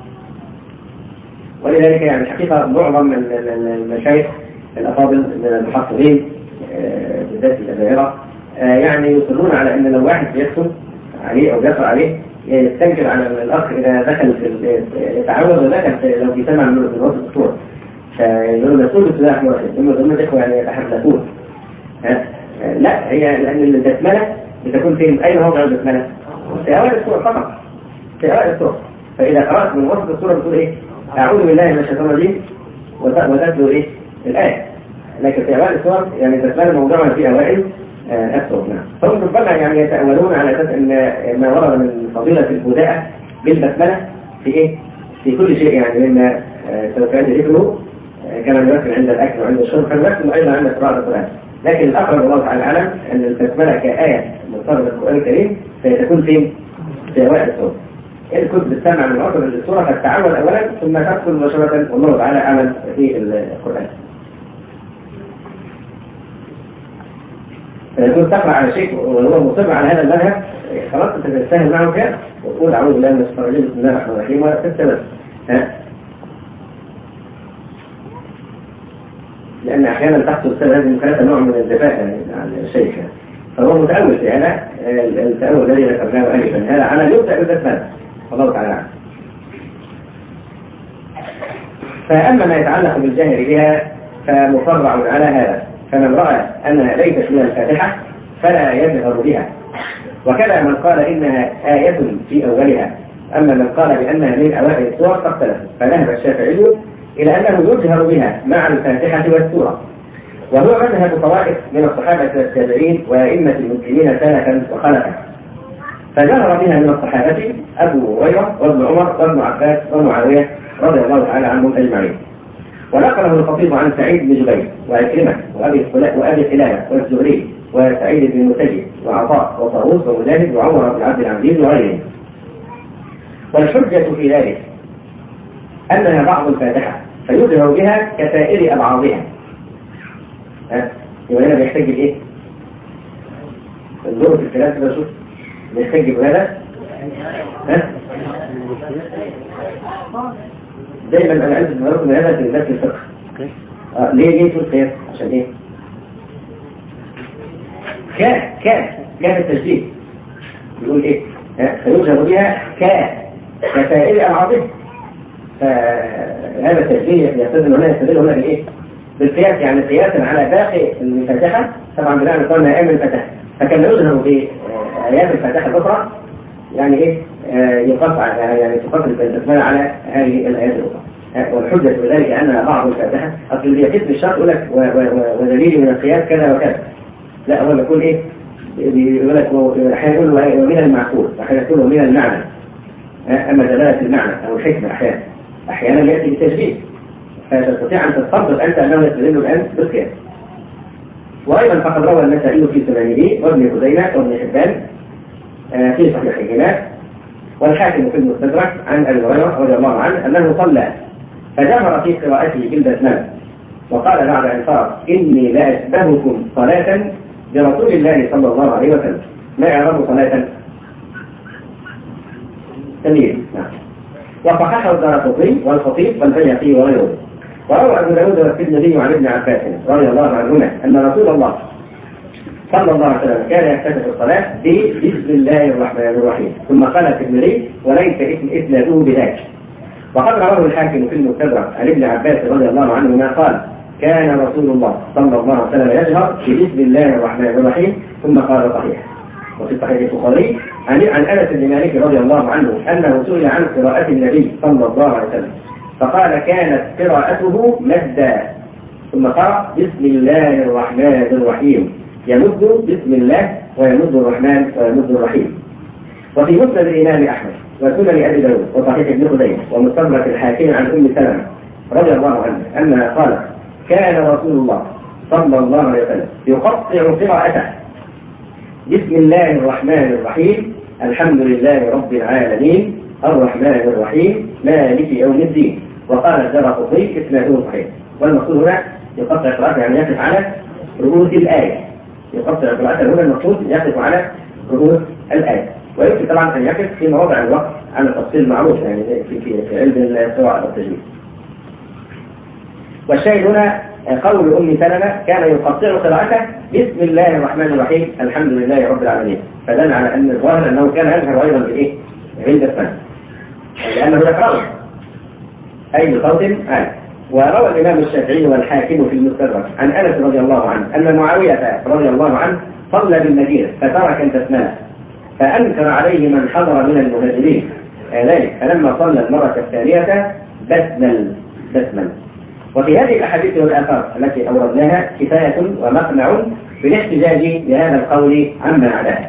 ولذلك يعني الحقيقة معظم المشايخ الأفاضل من المحفظين بالذات الأزاهرة يعني يصرون على أن لو واحد يكتب عليه أو يقرأ عليه يستنكر على الأخ إذا دخل في يتعود ودخل لو في سمع من وسط السورة فيقولون مسؤول السلاح واحد ثم يقولون الإخوة يعني يتحدثون. لا، هي لأن البسملة بتكون في أين موضع البسملة؟ في أوائل السورة فقط، في أوائل السورة. فإذا قرأت من وسط السورة بتقول إيه؟ أعوذ بالله من الشيطان الرجيم وتتلو إيه؟ الآية. لكن في أوائل السور يعني البسملة موضوعها في أوائل السور. نعم. فهم ربما يعني يتأولون على أساس أن ما ورد من فضيلة البداءة بالبسملة في إيه؟ في كل شيء يعني مما سوف يأتي ذكره كما يمثل عند الأكل وعند الشرب فيمثل أيضا عند قراءة القرآن. لكن الأقرب الله تعالى أعلم أن البسملة كآية مرتبطة بالقرآن الكريم ستكون فين؟ في أوائل السورة. إن كنت بتسمع من عصر السورة فالتعود أولا ثم تدخل مباشرة والله تعالى أعلم في القرآن. فيكون تقرأ على شيء وهو مصر على هذا المذهب خلاص أنت تتساهل معه كده وتقول أعوذ بالله من الشيطان الرجيم بسم الله الرحمن الرحيم وتستمر. لأن أحيانا تحصل سبب هذه المخالفة نوع من الزفاف عن الشيخ فهو متأول في هذا التأول الذي ذكرناه آنفا هذا عمل يبدأ بالبسملة والله تعالى عنه. فأما ما يتعلق بالجاهر بها فمفرع على هذا فمن رأى أنها ليست من الفاتحة فلا يجهر بها وكذا من قال إنها آية في أولها. أما من قال بأنها من أوائل السور فاختلف فذهب الشافعي إلى أنه يجهر بها مع الفاتحة والسورة وهو مذهب طوائف من الصحابة والتابعين وأئمة المسلمين سلفا وخلفا. فجهر بها من الصحابة أبو هريرة وابن عمر وابن عباس ومعاوية رضي الله تعالى عنهم أجمعين. ونقله الخطيب عن سعيد بن جبير وعكرمة وأبي خلالة والزهري وسعيد بن المسيب وعطاء وطاووس ومجاهد وعمر بن عبد العزيز وغيرهم. والحجة في ذلك أنها بعض الفاتحة فيجهر بها كسائر أبعاضها. يبقى هنا بيحتاج بإيه؟ الدور في الكلام كده شوف بيحتاج بهذا دايما أنا عندي نظرت من هذا في ذات الفقه. ليه تقول قياس؟ عشان إيه؟ كاف التشديد يقول إيه؟ فيجهر بها كسائر أبعاضها. فهذا التشديد يستدل هنا بإيه؟ بالقياس يعني قياسا على باقي الفاتحة طبعا بناء قلنا أيام الفاتحة فكان يظهر بآيات الفاتحة الأخرى يعني إيه يقطع يعني تقطع البسملة على هذه الآيات الأخرى. والحجة في ذلك أنها بعض الفاتحة أصل اللي يقيس بالشرط يقول لك ودليل من القياس كذا وكذا. لا هو يقول إيه؟ يقول لك أحيانا يقول من المعقول أحيانا يقول من المعنى. أما دلالة المعنى أو الحكمة أحيانا يأتي بالتشبيه فتستطيع أن تستنبط أنت أنه يستدل الآن بالقياس. وأيضا فقد روى النسائي في سننه وابن خزيمة وابن حبان في صحيحهما والحاكم في المستدرك عن أبي هريرة رضي الله عنه أنه صلى فجهر في قراءته بالبسملة وقال بعد أن فرغ إني لأشبهكم صلاة برسول الله صلى الله عليه وسلم. ما يعرف صلاة؟ تمييز. وصححه الدارقطني والخطيب والبيهقي وغيره. وروى أبو داود والترمذي عن ابن عباس رضي الله عنهما أن رسول الله صلى الله عليه وسلم كان يفتتح الصلاة بسم الله الرحمن الرحيم ثم قال الترمذي وليس إسناده بذاك. وقد رواه الحاكم في المستدرك عن ابن عباس رضي الله عنهما قال كان رسول الله صلى الله عليه وسلم يجهر بسم الله الرحمن الرحيم ثم قال صحيح. وفي صحيح البخاري عن أنس بن مالك رضي الله عنه أنه سئل عن قراءة النبي صلى الله عليه وسلم فقال كانت قراءته مدا ثم قرأ بسم الله الرحمن الرحيم يمد بسم الله ويمد الرحمن ويمد الرحيم. وفي مسند الإمام أحمد وسنن أبي داود وصحيح ابن خزيمة ومستدرك الحاكم عن أم سلمة رضي الله عنها أنها قالت كان رسول الله صلى الله عليه وسلم يقطع قراءته بسم الله الرحمن الرحيم الحمد لله رب العالمين الرحمن الرحيم مالك يوم الدين. وقال الدارقطني اسناده صحيح. والمقصود هنا يقطع قراءته يعني يقف على رؤوس الآية. يقطع قراءته هنا المقصود يقف على رؤوس الآية. ويمكن طبعا أن يقف في مواضع الوقت على تفصيل معروف يعني في علم القراءة والتجويد. والشاهد هنا قول أم سلمة كان يقطع قراءته بسم الله الرحمن الرحيم الحمد لله رب العالمين فدل على أن الظاهر أنه كان يظهر أيضا بالإيه؟ بالبسملة لأنه يقرأ أي بصوت عالي. وروى الإمام الشافعي والحاكم في المستدرك عن أنس رضي الله عنه أن معاوية رضي الله عنه صلى بالمدينة فترك البسملة فأنكر عليه من حضر من المهاجرين ذلك فلما صلى المرة الثانية بسمل. وفي هذه الأحاديث والآثار التي أوردناها كفاية ومقنع بالاحتجاج بهذا القول عما عداه.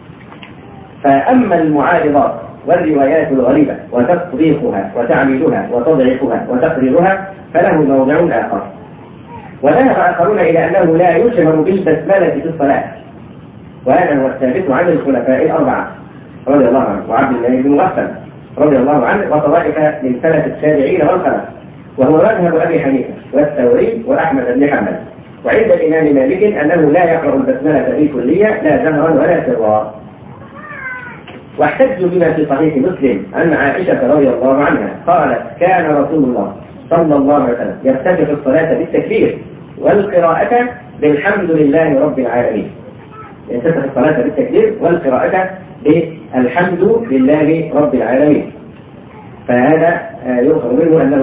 فأما المعارضات والروايات الغريبة وتصديقها وتعليلها وتضعيفها وتقريرها فله موضع آخر. وذهب آخرون إلى أنه لا يشهر بالبسملة في الصلاة، وهذا هو الثابت عن الخلفاء الأربعة رضي الله عنه، وعبد الله بن مغفل رضي الله عنه، وطوائف من سلف التابعين والخلف، وهو مذهب أبي حنيفة والثوري وأحمد بن حنبل. وعند الإمام مالك أنه لا يقرأ البسملة بالكلية لا جهرا ولا سرا. واحتجوا بما في صحيح مسلم أن عائشة رضي الله عنها قالت: كان رسول الله صلى الله عليه وسلم يفتتح الصلاة بالتكبير والقراءة بالحمد لله رب العالمين. يفتتح الصلاة بالتكبير والقراءة بالحمد لله رب العالمين. فهذا يؤخذ منه أنه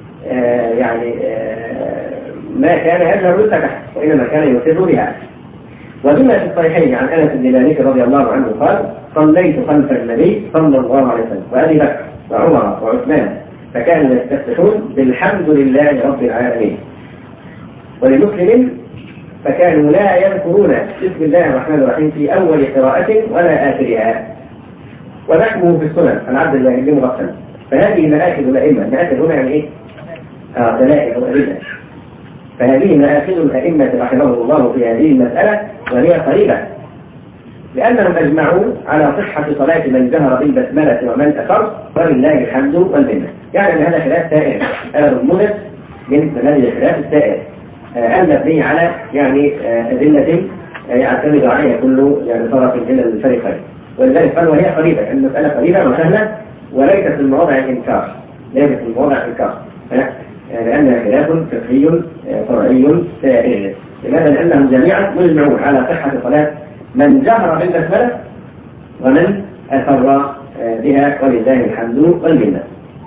ما كان يجهر بالفتح، وإنما كان يسر بها. وبما في الصحيحين عن أنس بن مالك رضي الله عنه قال: صليت خلف النبي صلى الله عليه وسلم وأبي بكر وعمر وعثمان فكانوا يستفتحون بالحمد لله رب العالمين. ولمسلم: فكانوا لا يذكرون بسم الله الرحمن الرحيم في أول قراءة ولا آخرها. ونحوه في السنن عن عبد الله بن مغفل. فهذه مآخذ الأئمة، مآخذ هنا يعني دلائل وأدلة. فهذه مآخذ الأئمة رحمهم الله في هذه المسألة، وهي قريبة، لأنهم أجمعوا على صحة صلاة من جهر بالبسملة ومن أسر، ولله الحمد والمنة. يعني أن هذا خلاف سائر، هذا ضمنت من هذه الخلاف السائر المبني على أدلة يعتمد عليها كل طرف من الفريقين. ولذلك قالوا وهي قريبة، المسألة قريبة وسهلة وليست في المواضع الإنكار، ليست في المواضع الإنكار، لأنها خلاف فقهي فرعي سائر. لماذا؟ لأنهم جميعا مجمعون على صحة صلاة من جهر بالبسملة ومن أسر بها، ولله الحمد والمنة.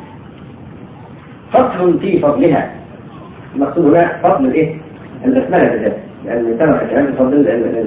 فصل في فضلها. المقصود هنا فضل البسملة بالذات، لأن سبق الكلام فضل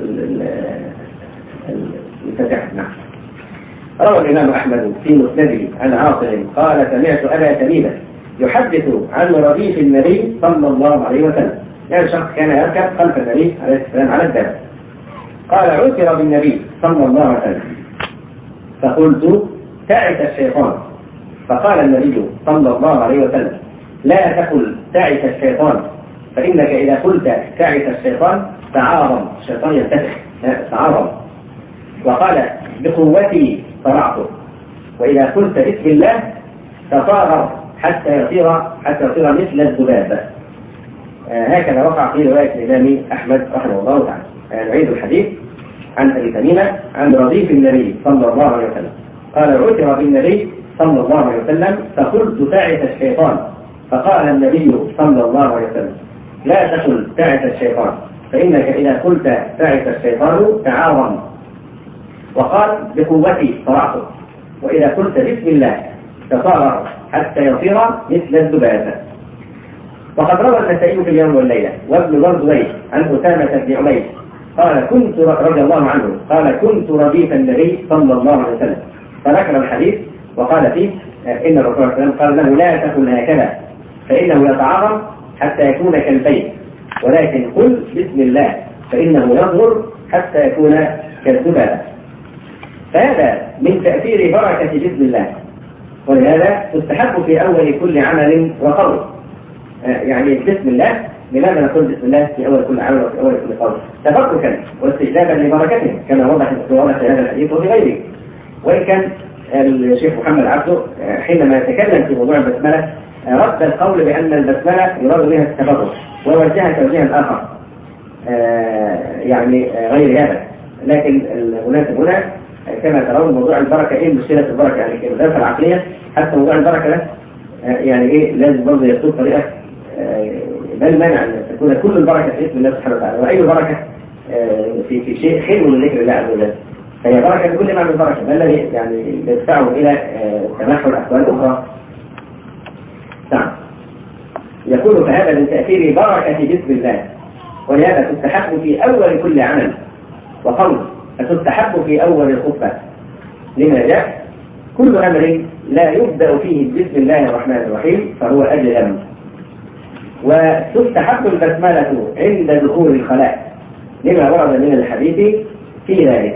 الفتح. نعم. روى الإمام أحمد في مسنده عن عاصم قال: سمعت أبا تميمة يحدث عن رديف النبي صلى الله عليه وسلم. يعني شخص كان يركب خلف النبي عليه السلام على الدابة. قال: عثر بالنبي صلى الله عليه وسلم فقلت: تعس الشيطان. فقال النبي صلى الله عليه وسلم: لا تقل تعس الشيطان، فإنك إذا قلت تعس الشيطان تعاظم، الشيطان ينتفخ تعاظم. وقال: بقوتي صرعته، وإذا قلت بسم الله تصاغر حتى يصير مثل الذباب. هكذا وقع في رواية الإمام أحمد رحمه الله تعالى. نعيد الحديث عن أبي تميمة عن رديف النبي صلى الله عليه وسلم قال: عثر بالنبي صلى الله عليه وسلم فقلت: تعس الشيطان. فقال النبي صلى الله عليه وسلم: لا تقل تعس الشيطان، فإنك إذا قلت تعس الشيطان تعاظم. وقال: بقوتي صرعته، وإذا قلت بسم الله تصاغر حتى يصير مثل الذباب. وقد روى النسائي في اليوم والليلة وابن بردويه عن أسامة بن عمير قال: كنت رضي الله عنه قال: كنت رديف النبي صلى الله عليه وسلم، فذكر الحديث وقال فيه إن الرسول صلى الله عليه وسلم قال له: لا تقل هكذا فإنه يتعاظم حتى يكون كالبيت، ولكن قل بسم الله فإنه يصغر حتى يكون كالذباب. فهذا من تأثير بركة بسم الله، ولهذا تستحب في أول كل عمل وقول. يعني بسم الله، لماذا نقول بسم الله في أول كل عمل وفي أول كل قول؟ تبركا واستجابا لبركته، كما وضح في هذا الحديث وفي غيره. وإن كان الشيخ محمد عبده حينما يتكلم في موضوع البسملة رد القول بأن البسملة يراد بها التبرك، ووجهها توجيها آخر غير هذا. لكن المناسب هنا كما ترون موضوع البركة ايه مشكلة البركة، يعني الدراسة العقلية حتى موضوع البركة ده لازم برضه يكون طريقة بل مانع ان تكون كل البركة في اسم الله سبحانه وتعالى، واي بركة في شيء خير من ذكر الله عز وجل، فهي بركة بكل معنى البركة، ما الذي يدفعه الى تنحل احوال اخرى. نعم. يقول: فهذا من تأثير بركة بسم الله، ولهذا تستحب في اول كل عمل وقول، فتستحب في أول الخطبة. لما جاء كل أمر لا يبدأ فيه بسم الله الرحمن الرحيم فهو أجل. وتستحب البسملة عند دخول الخلاء لما ورد من الحديث في ذلك.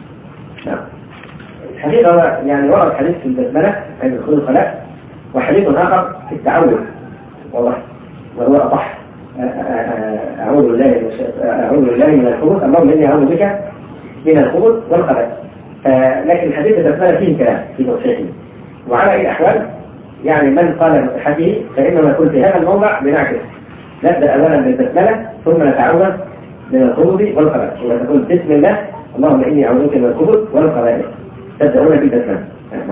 الحديث ورد حديث في البسملة عند دخول الخلاء، وحديث آخر في التعوذ. والله وهو أصح. أعوذ بالله من الخبث، اللهم إني أعوذ بك من الخبث والخبث. لكن الحديث البسملة فيه كلام في تصحيحه. وعلى أي الأحوال يعني من قال بصحته فإنه يكون في هذا الموضع بنعكس، نبدأ أولا بالبسملة ثم نتعوذ من الخبث والخبث، وتقول بسم الله اللهم إني أعوذ بك من الخبث والخبائث، تبدأون بالبسملة.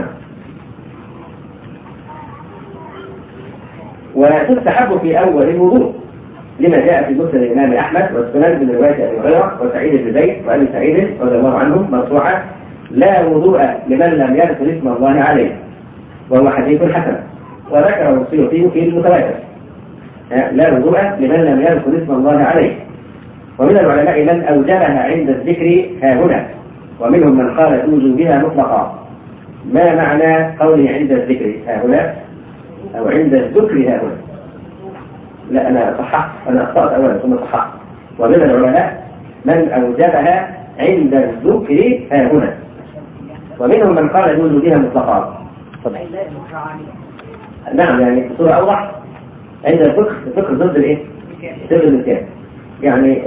وتستحب في أول الوضوء لما جاء في مسند الإمام أحمد والسنن من رواية أبي هريرة وسعيد بن زيد وأبي سعيد رضي الله عنهم مرفوعا: لا وضوء لمن لم يذكر اسم الله عليه، وهو حديث حسن. وذكره السيوطي في المتواتر: لا وضوء لمن لم يذكر اسم الله عليه. ومن العلماء من أوجبها عند الذكر ها هنا، ومنهم من قال توجب بها مطلقا. ما معنى قوله عند الذكر ها هنا أو عند الذكر ها هنا؟ لا أنا أخطأت أولا ثم صححت. ومن العلماء من أوجبها عند الذكر ها هنا، ومنهم من قال توجب بها مطلقا. نعم، يعني بصورة أوضح عند الفقه ضد الإيه؟ ضد النسيان. يعني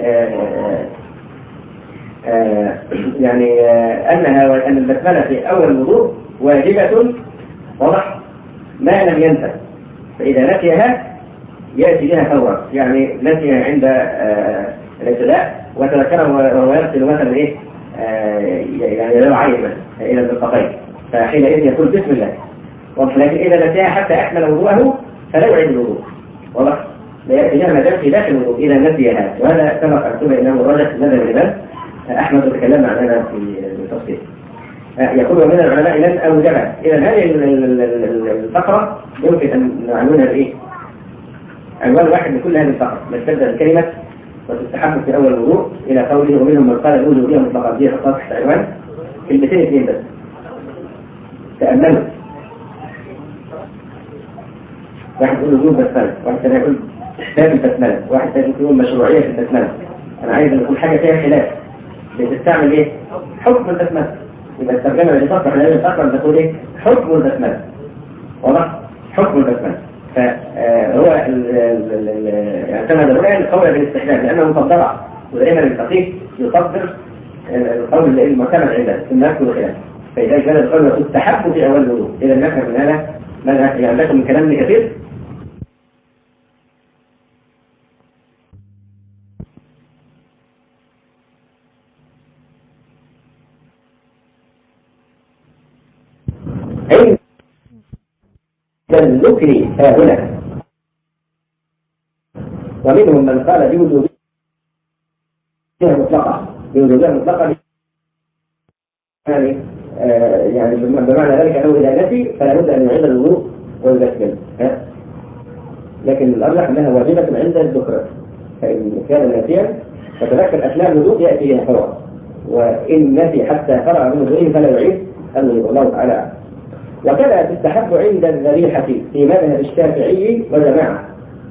أنها أن البسملة في أول الوضوء واجبة، واضح، ما لم ينسى، فإذا نسيها يأتي بها فورا. يعني نسيها عند الابتداء وتذكره وهو يغسل مثلا إيه، يعني لو عين إلى المرفقين، فحينئذ يقول بسم الله. لكن إذا نسيها حتى أكمل وضوءه فلا يعيد الوضوء، واضح، لا يأتي بها ما دام في داخل الوضوء إذا نسيها. وهذا سبق أن تبين أنه الرجح ماذا الإمام أحمد تكلم عنها في التفصيل. يقول ومن العلماء من أوجبها. إذا هذه الفقرة يمكن أن نعنونها بإيه؟ عنوان واحد لكل هذه الفقرة، تبدأ الكلمة وتستحب في أول الوضوء إلى قوله ومنهم من قال توجب بها مطلقا. دي خطأ تحت عنوان كلمتين اثنين بس، تأملوا. واحد يقول وجوب بسملة، واحد ثاني يقول إحساب البسملة، واحد ثاني يقول مشروعية البسملة. أنا عايز أن يكون حاجة فيها خلاف، بتستعمل إيه؟ حكم البسملة. يبقى الترجمة اللي تصلح لهذه الفقرة بتقول إيه؟ حكم البسملة، واضح؟ حكم البسملة. فهو اعتمد الرؤية القول بالاستحلال لأنه مصدرة، ودائما الفقيه يصدر القول المعتمد عنده ثم يذكر خلاف. فإذا كان القول تستحب في أول الوضوء، إذا نفهم من هذا ماذا يعني لكم من كلام كثير. الذكر ها هنا، ومنهم من قال بوجوبها مطلقة. بوجوبها مطلقة يعني بمعنى ذلك أنه إذا نسي فلا بد أن يعيد الوضوء ويذكر. لكن الأرجح أنها واجبة عند الذكر، فإن كان ناسيا فتذكر أثناء الوضوء يأتي بها فورا، وإن نسي حتى فرغ من وضوءه فلا يعيد الوضوء. الله تعالى. وكذا تستحب عند الذبيحة في مذهب الشافعي وجماعة،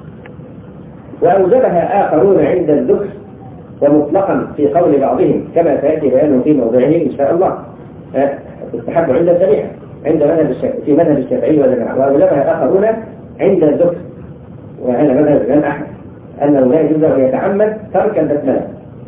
وأوجبها آخرون عند الذكر ومطلقا في قول بعضهم كما سيأتي بيانه في موضعه إن شاء الله. تستحب عند الذبيحة في مذهب الشافعي وجماعة، وأوجبها آخرون عند الذكر، وهذا مذهب الإمام أحمد أنه لا يجوز أن يتعمد ترك البسملة،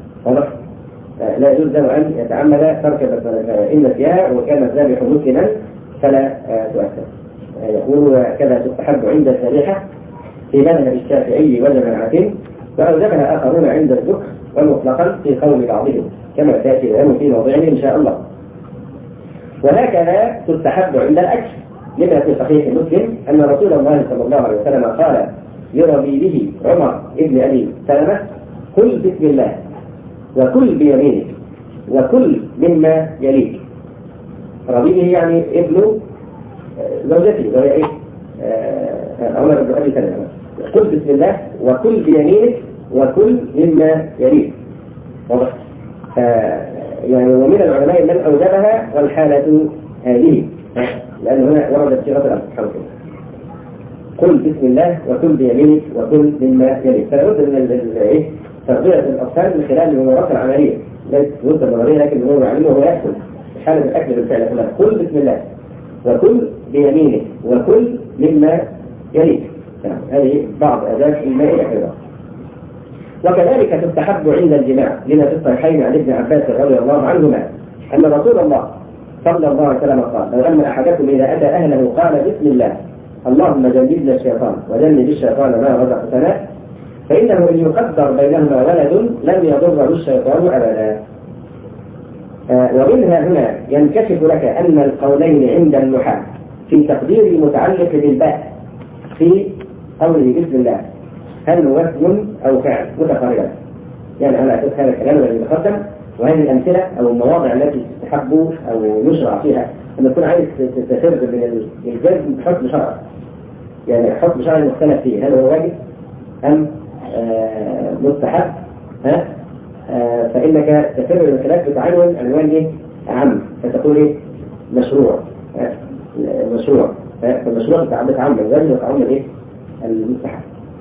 لا يجوز أن يتعمد ترك البسملة، فإن نسيها وكان الذبح مسلما فلا تؤثر. يقول كذا تستحب عند الذبيحة في مذهب الشافعي وجماعة، وأوجبها آخرون عند الذكر ومطلقا في قول بعضهم كما سيأتي بيانه في موضعه إن شاء الله. وهكذا تستحب عند الأكل، لما في صحيح مسلم أن رسول الله صلى الله عليه وسلم قال لربيبه عمر ابن أبي سلمة: كل بسم الله وكل بيمينك وكل مما يليك. ربيبه يعني ابن زوجته وهي ايه؟ عمر ابن أبي سلمة. كل بسم الله وكل بيمينك وكل مما يليك، واضح؟ يعني ومن العلماء من أوجبها والحالة هذه، لأن هنا وردت صيغة الأمر. قل بسم الله وكل بيمينك وكل مما يليك. فلا بد من تربية الأطفال من خلال الممارسة العملية، ليست مدة نظرية لكن هو يعلمه وهو يأكل حالة الأكل بالفعل كلها. قل بسم الله وكل بيمينك وكل مما يليك. هذه بعض آداب المائدة أيضا. وكذلك تستحب عند الجماع لما في الصحيحين عن ابن عباس رضي الله عنهما أن رسول الله صلى الله عليه وسلم قال: لو أن أحدكم إذا أتى أهله قال بسم الله اللهم جنبنا الشيطان وجنب الشيطان ما رزقتنا، فإنه إن يقدر بينهما ولد لم يضره الشيطان أبدا. ومنها هنا ينكشف لك أن القولين عند النحاة في تقدير المتعلق بالباء في قوله بسم الله هل هو اسم أو فعل متقاربا. يعني على أساس هذا الكلام الذي تقدم وهذه الأمثلة أو المواضع التي تستحب أو يشرع فيها أن تكون عايز تفر من الجزم بحكم شرعي، يعني حكم شرعي مختلف فيه هل هو واجب أم مستحب، فإنك تفر من خلاف بتعين عنوان عام فتقول مشروع، مشروع فالمشروع بتعمل الواجب وتعمل المستحب.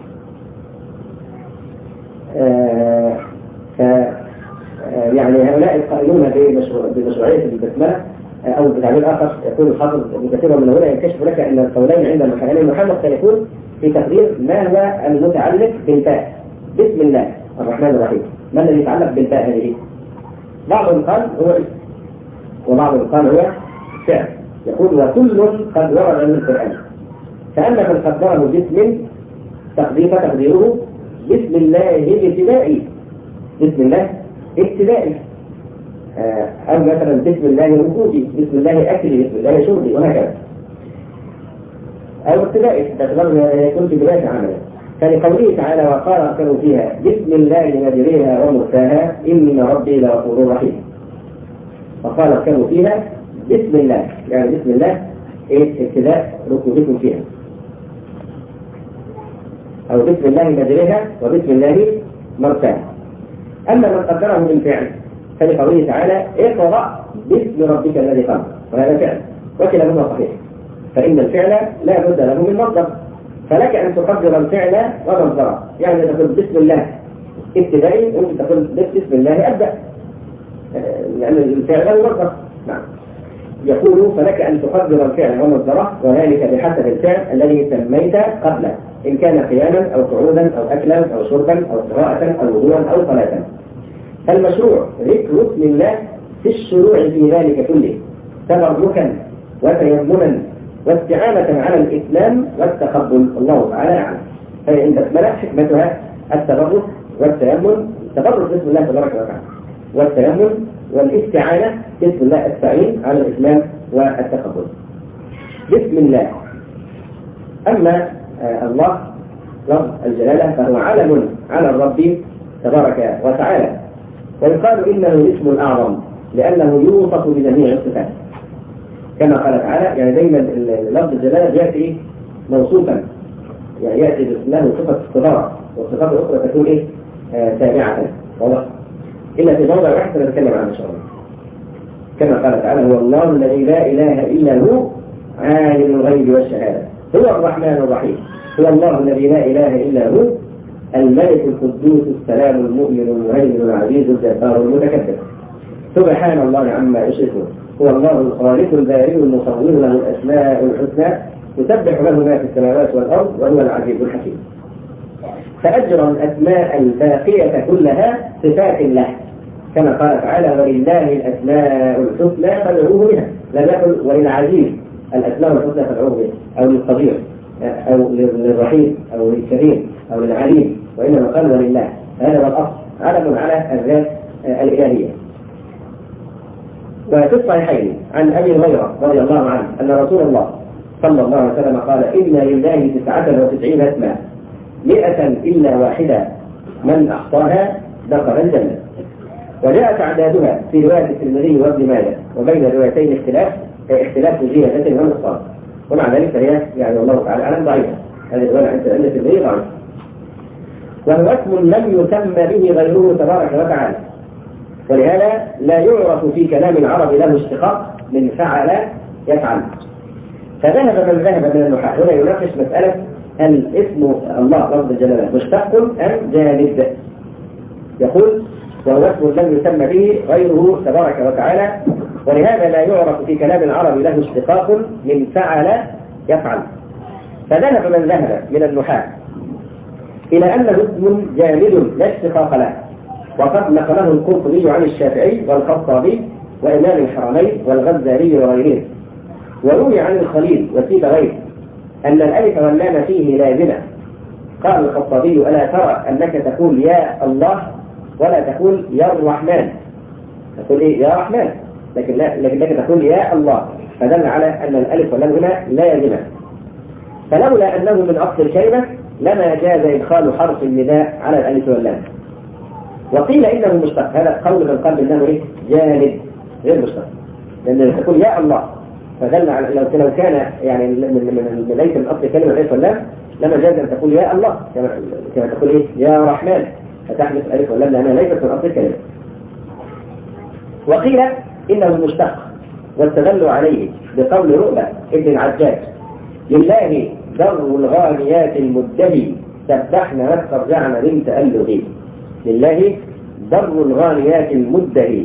يعني هؤلاء القائلون بمشروعية البسملة أو بتعبير آخر يقول الحافظ ابن كثير من هنا ينكشف لك أن القولين عند المحللين مختلفون في تقدير ما هو المتعلق بالباء بسم الله الرحمن الرحيم. ما الذي يتعلق بالباء هذه؟ بعضهم قال هو اسم وبعضهم قال هو فعل. يقول وكل قد ورد من القرآن، فأما من قدره باسم تقديره بسم الله ابتدائي، بسم الله ابتدائي، أو مثلا بسم الله وجودي، بسم الله أكلي، بسم الله شربي، وهكذا. أو ابتدائي باعتبار يكون في بداية عمله. فلقوله تعالى وقال اركبوا فيها بسم الله مجريها ومرساها إن ربي لغفور رحيم. وقال اركبوا فيها بسم الله، يعني بسم الله ابتداء ركوبكم فيها، أو بسم الله مجريها وبسم الله مرساها. أما من قدره بالفعل فلقوله تعالى اقرأ باسم ربك الذي خلق، وهذا فعل وكلاهما صحيح، فإن الفعل لا بد له من مصدر، فلك أن تقدر الفعل ومصدره، يعني تقول بسم الله ابتدائي وأنت تقول بسم الله أبدأ، لأن الفعل له مصدر. نعم. يقول فلك أن تقدر الفعل ومصدره وذلك بحسب الفعل الذي سميت قبله، إن كان قياما أو قعودا أو أكلا أو شربا أو قراءة أو وضوءا أو صلاة. فالمشروع ذكر اسم الله في الشروع في ذلك كله تبركا وتيمنا واستعانة على الإسلام والتقبل، الله تعالى أعلم. فهي عند البسملة حكمتها التبرك والتيمن، التبرك باسم الله تبارك وتعالى، والتيمن والاستعانة باسم الله التعين على الإسلام والتقبل. بسم الله. أما الله لفظ الجلالة فهو علم على الرب تبارك وتعالى، ويقال إنه الاسم الأعظم لأنه يوصف بجميع الصفات كما قال تعالى. يعني دائما لفظ الجلالة يأتي موصوفا، يعني يأتي له صفة استدارة والصفات الأخرى تكون تابعة، واضح؟ إلا في موضع واحد نتكلم عنه إن شاء الله. كما قال تعالى هو الله الذي لا إله إلا هو عالم الغيب والشهادة هو الرحمن الرحيم، هو الله الذي لا إله إلا هو الملك القدوس السلام المؤمن المهيمن العزيز الجبار المتكبر سبحان الله عما يشركون، هو الله الخالق البارئ المصور له الأسماء الحسنى يسبح له ما في السماوات والأرض وهو العزيز الحكيم. فأجرى الأسماء الباقية كلها صفات له كما قال تعالى ولله الأسماء الحسنى فادعوه بها، لم يقل وللعزيز الأسماء الحسنى فادعوه بها أو للقدير أو للرحيم أو للكريم أو للعليم، وإنما قال ولله، هذا هو الأصل علم على الذات الإلهية. وفي الصحيحين عن أبي هريرة رضي الله عنه أن رسول الله صلى الله عليه وسلم قال إن لله 99 اسما 100 إلا واحدة من أحصاها دخل الجنة. وجاء تعدادها في رواية الترمذي وابن ماجه، وبين الروايتين اختلاف زيادة ونقصان، ومع ذلك فهي يعني الله تعالى أعلم ضعيفة، هذه الرواية عند الترمذي ضعيفة. وهو اسم لم يسمى به غيره تبارك وتعالى، ولهذا لا يعرف في كلام العرب له اشتقاق من فعل يفعل. فذهب من ذهب من النحاة هنا يناقش مسألة هل اسم الله لفظ الجلالة مشتق أم جامد. يقول وهو اسم لم يسمى به غيره تبارك وتعالى، ولهذا لا يعرف في كلام العرب له اشتقاق من فعل يفعل. فذهب من ذهب من النحاة إلى أنه اسم جامد لا اشتقاق له، وقد نقله القرطبي عن الشافعي والخطابي وإمام الحرمين والغزالي وغيرهم. وروي عن الخليل وسيبويه أن الألف واللام فيه لازمة. قال الخطابي: ألا ترى أنك تقول يا الله ولا تقول يا الرحمن؟ تقول إيه؟ يا رحمن، لكنك تقول يا الله، فدل على أن الألف واللام هنا لازمة. فلولا أنه من أصل الكلمة لما جاز إدخال حرف النداء على الألف واللام. وقيل إنه مشتق، هذا قول من قال إنه إيه؟ جامد غير مشتق، لأن تقول يا الله، فدل على لو كان يعني من ليس من أصل الكلمة الألف واللام لما جاز أن تقول يا الله كما تقول إيه؟ يا رحمن، فتحدث الألف واللام لأنها ليست من أصل الكلمة. وقيل إنه مشتق، واستدلوا عليه بقول رؤبة ابن العجاج: لله در الغانيات المدهي سبحنا واسترجعنا من تألهه. لله در الغانيات المدهي.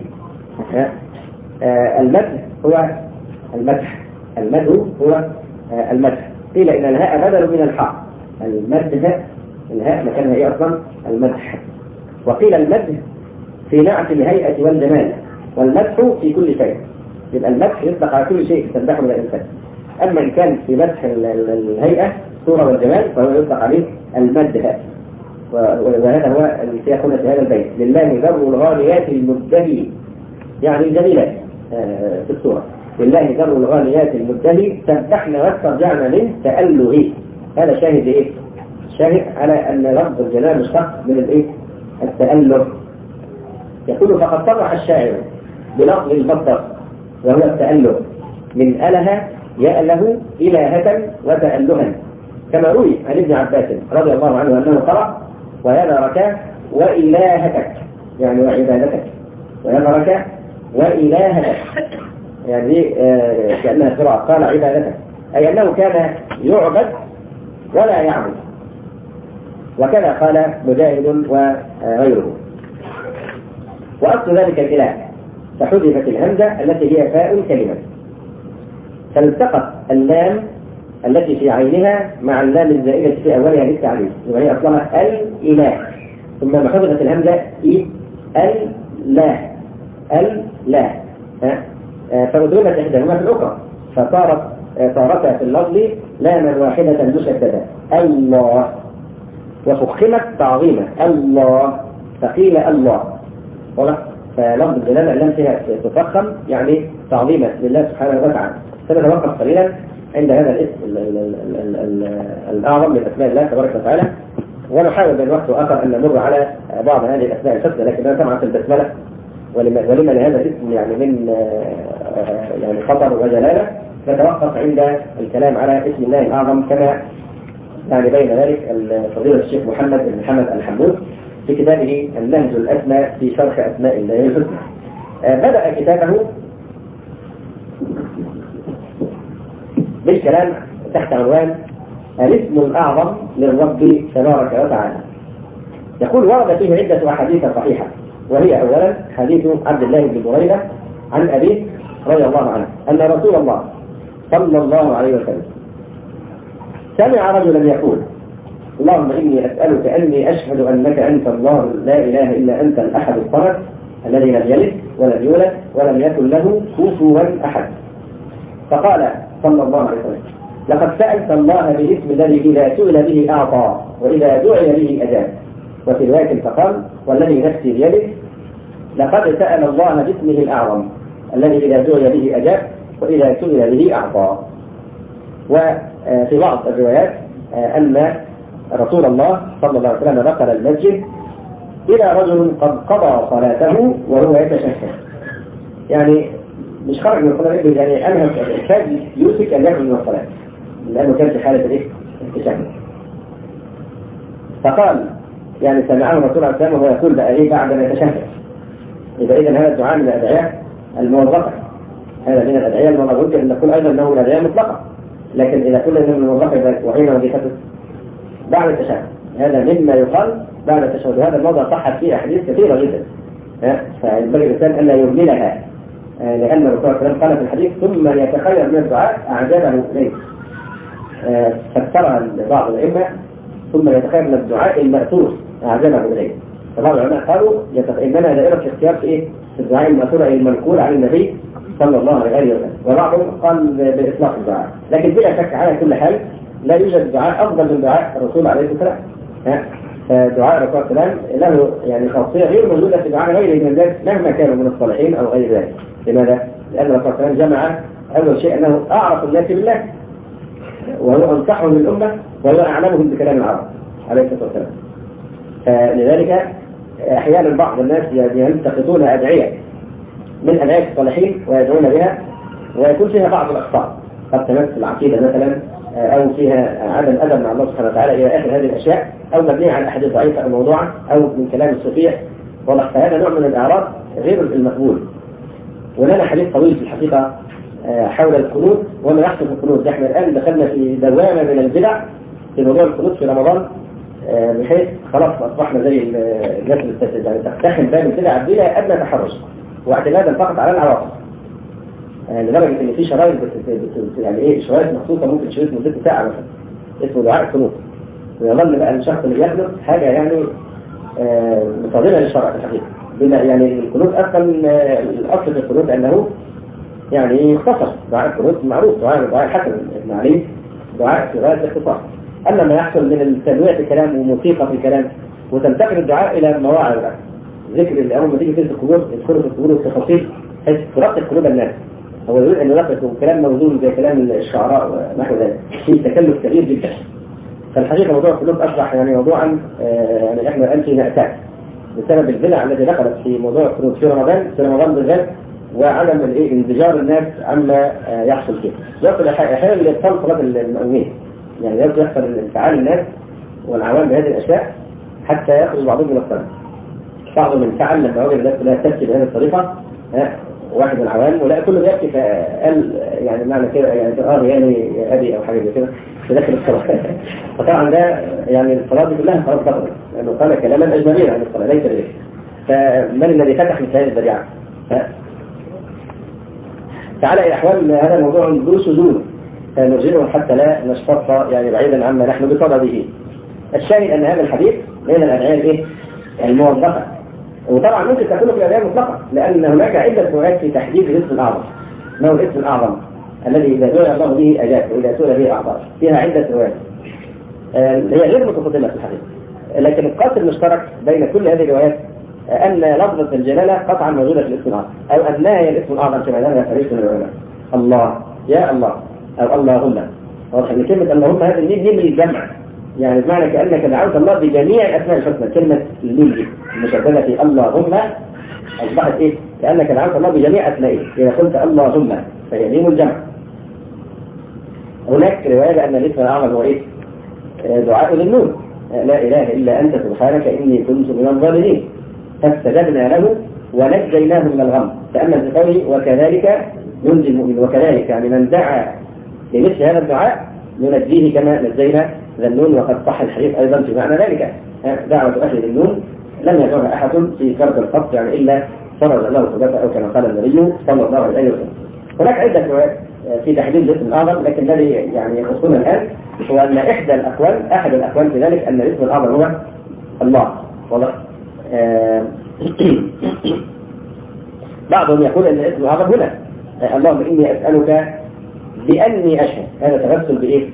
المدح هو المدح، المدح هو المدح. قيل إن الهاء بدل من الحاء، المدح الهاء مكانها إيه أصلا؟ المدح. وقيل المدح في نعت الهيئة والجمال، والمدح في كل شيء. يبقى المدح يطلق على كل شيء تمدحه من الإنسان. أما إن كان في مدح الهيئة صورة والجمال فهو يطلق عليه المدح. وهذا هو السياق هنا في هذا البيت: لله در الغانيات المدهي، يعني الجميلات في السورة. لله در الغانيات المدهي سبحنا واسترجعنا من تألهه. هذا شاهد لإيه؟ شاهد على أن لفظ الجلال مشتق من الإيه؟ التأله. يقول: فقد صرح الشاعر بلفظ المصدر وهو التأله من أله يأله إلهة وتألها، كما روي عن ابن عباس رضي الله عنه أنه قرأ: ويذرك وإلهتك، يعني وعبادتك، ويذرك وإلهتك، يعني كأنها قراءة قال عبادتك، أي أنه كان يعبد ولا يعبد. وكذا قال مجاهد وغيره. وأصل ذلك الإله فحذفت الهمزة التي هي فاء الكلمة، فالتقت اللام التي في عينها مع اللام الزائدة في أولها للتعريف، وهي أصلها الإله، ثم حذفت الهمزة اللا اللا، فأدغمت إحداهما في الأخرى، فصارتا في اللفظ لاما واحدة مشددة الله، وفخمت تعظيما الله، فقيل الله. فلفظ الجلالة اللام فيها تفخم يعني تعظيما لله سبحانه وتعالى. سنتوقف قليلا عند هذا الاسم الأعظم من أسماء الله تبارك وتعالى، ونحاول بين وقت وآخر أن نمر على بعض هذه الأسماء الحسنى، لكنها طبعا في البسملة، ولما لهذا الاسم يعني من يعني خطر وجلالة، نتوقف عند الكلام على اسم الله الأعظم، كما يعني بين ذلك فضيلة الشيخ محمد بن حمد الحمود في كتابه النهج الأسمى في شرح أسماء الله الحسنى. بدأ كتابه بالكلام تحت عنوان الاسم الأعظم للرب تبارك وتعالى. يقول: ورد فيه عدة أحاديث صحيحة، وهي أولا حديث عبد الله بن بريدة عن أبيه رضي الله عنه أن رسول الله صلى الله عليه وسلم سمع رجلا يقول: اللهم إني أسألك أني أشهد أنك أنت الله لا إله إلا أنت الأحد الصمد الذي لم يلد ولم يولد ولم يكن له كفوا أحد. فقال صلى الله عليه وسلم: لقد سألت الله بالاسم الذي إذا سئل به أعطى وإذا دعي به أجاب. وفي رواية فقال: والذي نفسي بيده لقد سأل الله باسمه الأعظم الذي إذا دعي به أجاب وإذا سئل به أعطى. وفي بعض الروايات أن رسول الله صلى الله عليه وسلم دخل المسجد إلى رجل قد قضى صلاته وهو يتشهد، يعني مش خرج من الصلاة، يعني أنهى كاد يوشك أن يخرج من الصلاة لأنه كان في حالة التشهد. فقال يعني سمعه الرسول عليه السلام وهو يقول بقى إيه بعد ما يتشهد. إذا هذا الدعاء من الأدعية الموظفة، هذا من الأدعية الموظفة. ممكن أن نقول أيضا أنه من الأدعية المطلقة، لكن إذا كنا من الموظفة وحين وظيفته بعد التشهد، هذا مما يقال بعد التشهد. هذا الموضوع صحت فيه أحاديث كثيرة جدا، فينبغي الإنسان أن لا يهملها، لأن الرسول صلى الله عليه وسلم قال في الحديث: ثم يتخير من الدعاء أعجبه إليه. فسرها بعض الأئمة ثم يتخيل الدعاء المأثور أعجبه إليه. فبعض العلماء قالوا إننا دائرة الاختيار في إيه؟ في الدعاء المأثور أي المنقول عن النبي صلى الله عليه وسلم، وبعضهم قال بإطلاق الدعاء، لكن بلا شك على كل حال لا يوجد دعاء أفضل من دعاء الرسول عليه السلام. دعاء الرسول عليه السلام له يعني خاصية غير موجودة في دعاء غيره من الناس مهما كانوا من الصالحين أو غير ذلك. لماذا؟ لأن الرسول عليه السلام جمع أول شيء أنه أعرف الناس بالله، وهو أنصحهم للأمة، وهو أعلمهم بكلام العرب عليه الصلاة والسلام. لذلك أحيانا بعض الناس يلتقطون أدعية من أدعية الصالحين ويدعون بها، ويكون فيها بعض الأخطاء قد تمس العقيدة مثلا، أو فيها عدم أدب مع الله سبحانه وتعالى إلى آخر هذه الأشياء، أو مبنية على أحاديث ضعيفة أو موضوعة، أو من كلام الصوفية، فهذا نوع من الإعراض غير المقبول. ولنا حديث طويل في الحقيقة حول القنوت وما يحصل في القنوت. نحن الآن دخلنا في دوامة من البدع في موضوع القنوت في رمضان، بحيث خلاص أصبحنا زي الناس اللي يعني تقتحم باب البدع بلا أدنى تحرش واعتمادا فقط على العواطف، لدرجة إن في شرايط يعني إيه شرايط مخصوصة ممكن شريط مدة ساعة مثلا اسمه دعاء القنوت، ويظل بقى الشخص اللي يخلق حاجة يعني مصادمة للشرع في الحقيقة. بما يعني القنوت أصلا الأصل في القنوت أنه يعني يختصر. دعاء القنوت معروف دعاء الحسن ابن علي دعاء في غاية الاختصار. أما ما يحصل من التنويع في الكلام وموسيقى في الكلام وتنتقل الدعاء إلى مواعظ ذكر الأمر لما تيجي في القبور يدخلوا في القبور والتفاصيل حيث ترقق قلوب الناس. هو يريد أن يرقق كلام موزون زي كلام الشعراء ونحو ذلك، في تكلف كبير جدا. فالحقيقة موضوع القلوب أصبح يعني موضوعا يعني إحنا الآن في مأساة بسبب البدع التي دخلت في موضوع القنوت في رمضان بالذات، وعدم انزجار الناس عما يحصل فيه. يصل أحيانا يتصل صلاة المؤمنين، يعني يحصل انفعال الناس والعوام بهذه الأشياء حتى يخرج بعضهم من الصلاة. بعضهم انفعل لما وجد الناس لا تبكي بهذه الطريقة، واحد من العوام ولا كله بيبكي فقال يعني معنى كده يعني يعني أبي أو حاجة زي كده في داخل الصلاة. فطبعا ده يعني الصلاة دي كلها خلاص بطلت لأنه قال كلاما أجنبيا عن الصلاة ليس به. فمن الذي فتح مثل هذه الذريعة؟ تعالى إلى أحوال هذا الموضوع ذو سجون فنرجعه حتى لا نشتط يعني بعيدا عما نحن بصدده. الشاهد أن هذا الحديث من الأدعية الموظفة، وطبعا ممكن تكون في الأدعية المطلقة لأن هناك عدة روايات في تحديد الاسم الأعظم. ما هو الاسم الأعظم الذي إذا دعي الله به أجاب وإذا سئل به أعطاه؟ فيها عدة روايات هي غير متفاضلة في الحديث، لكن القاسم المشترك بين كل هذه الروايات أن لفظة الجلالة قطعا موجودة في الاسم الأعظم، أو أنها هي الاسم الأعظم كما ذكر فريق من العلماء. الله يا الله أو اللهم. واضح أن كلمة اللهم هذه الميم للجمع، يعني بمعنى كأنك دعوت الله بجميع الأسماء الحسنى. كلمة الميم دي المشددة في اللهم أصبحت إيه؟ كأنك دعوت الله بجميع أسمائه. إذا قلت اللهم فهي ميم الجمع. هناك رواية بأن الاسم الأعظم هو إيه؟ دعاء للنون، لا إله إلا أنت سبحانك إني كنت من الظالمين فاستجبنا له ونجيناه من الغم. تأمل في قوله وكذلك ننجي المؤمن، وكذلك يعني من دعا لمثل هذا الدعاء ننجيه كما نجينا ذا النون. وقد صح الحديث أيضا في معنى ذلك، دعوة أهل النون لم يدعها أحد في كرب الخط يعني إلا فرج الله صدقه أو كما قال النبي صلى الله عليه وسلم. هناك عدة روايات في تحديد الاسم الأعظم، لكن الذي يعني يخصنا الآن هو أن أحد الأقوال في ذلك أن الاسم الأعظم هو الله. والله بعضهم يقول أن الاسم الأعظم هنا اللهم إني أسألك بأني أشهد. هذا تمثل بإيه؟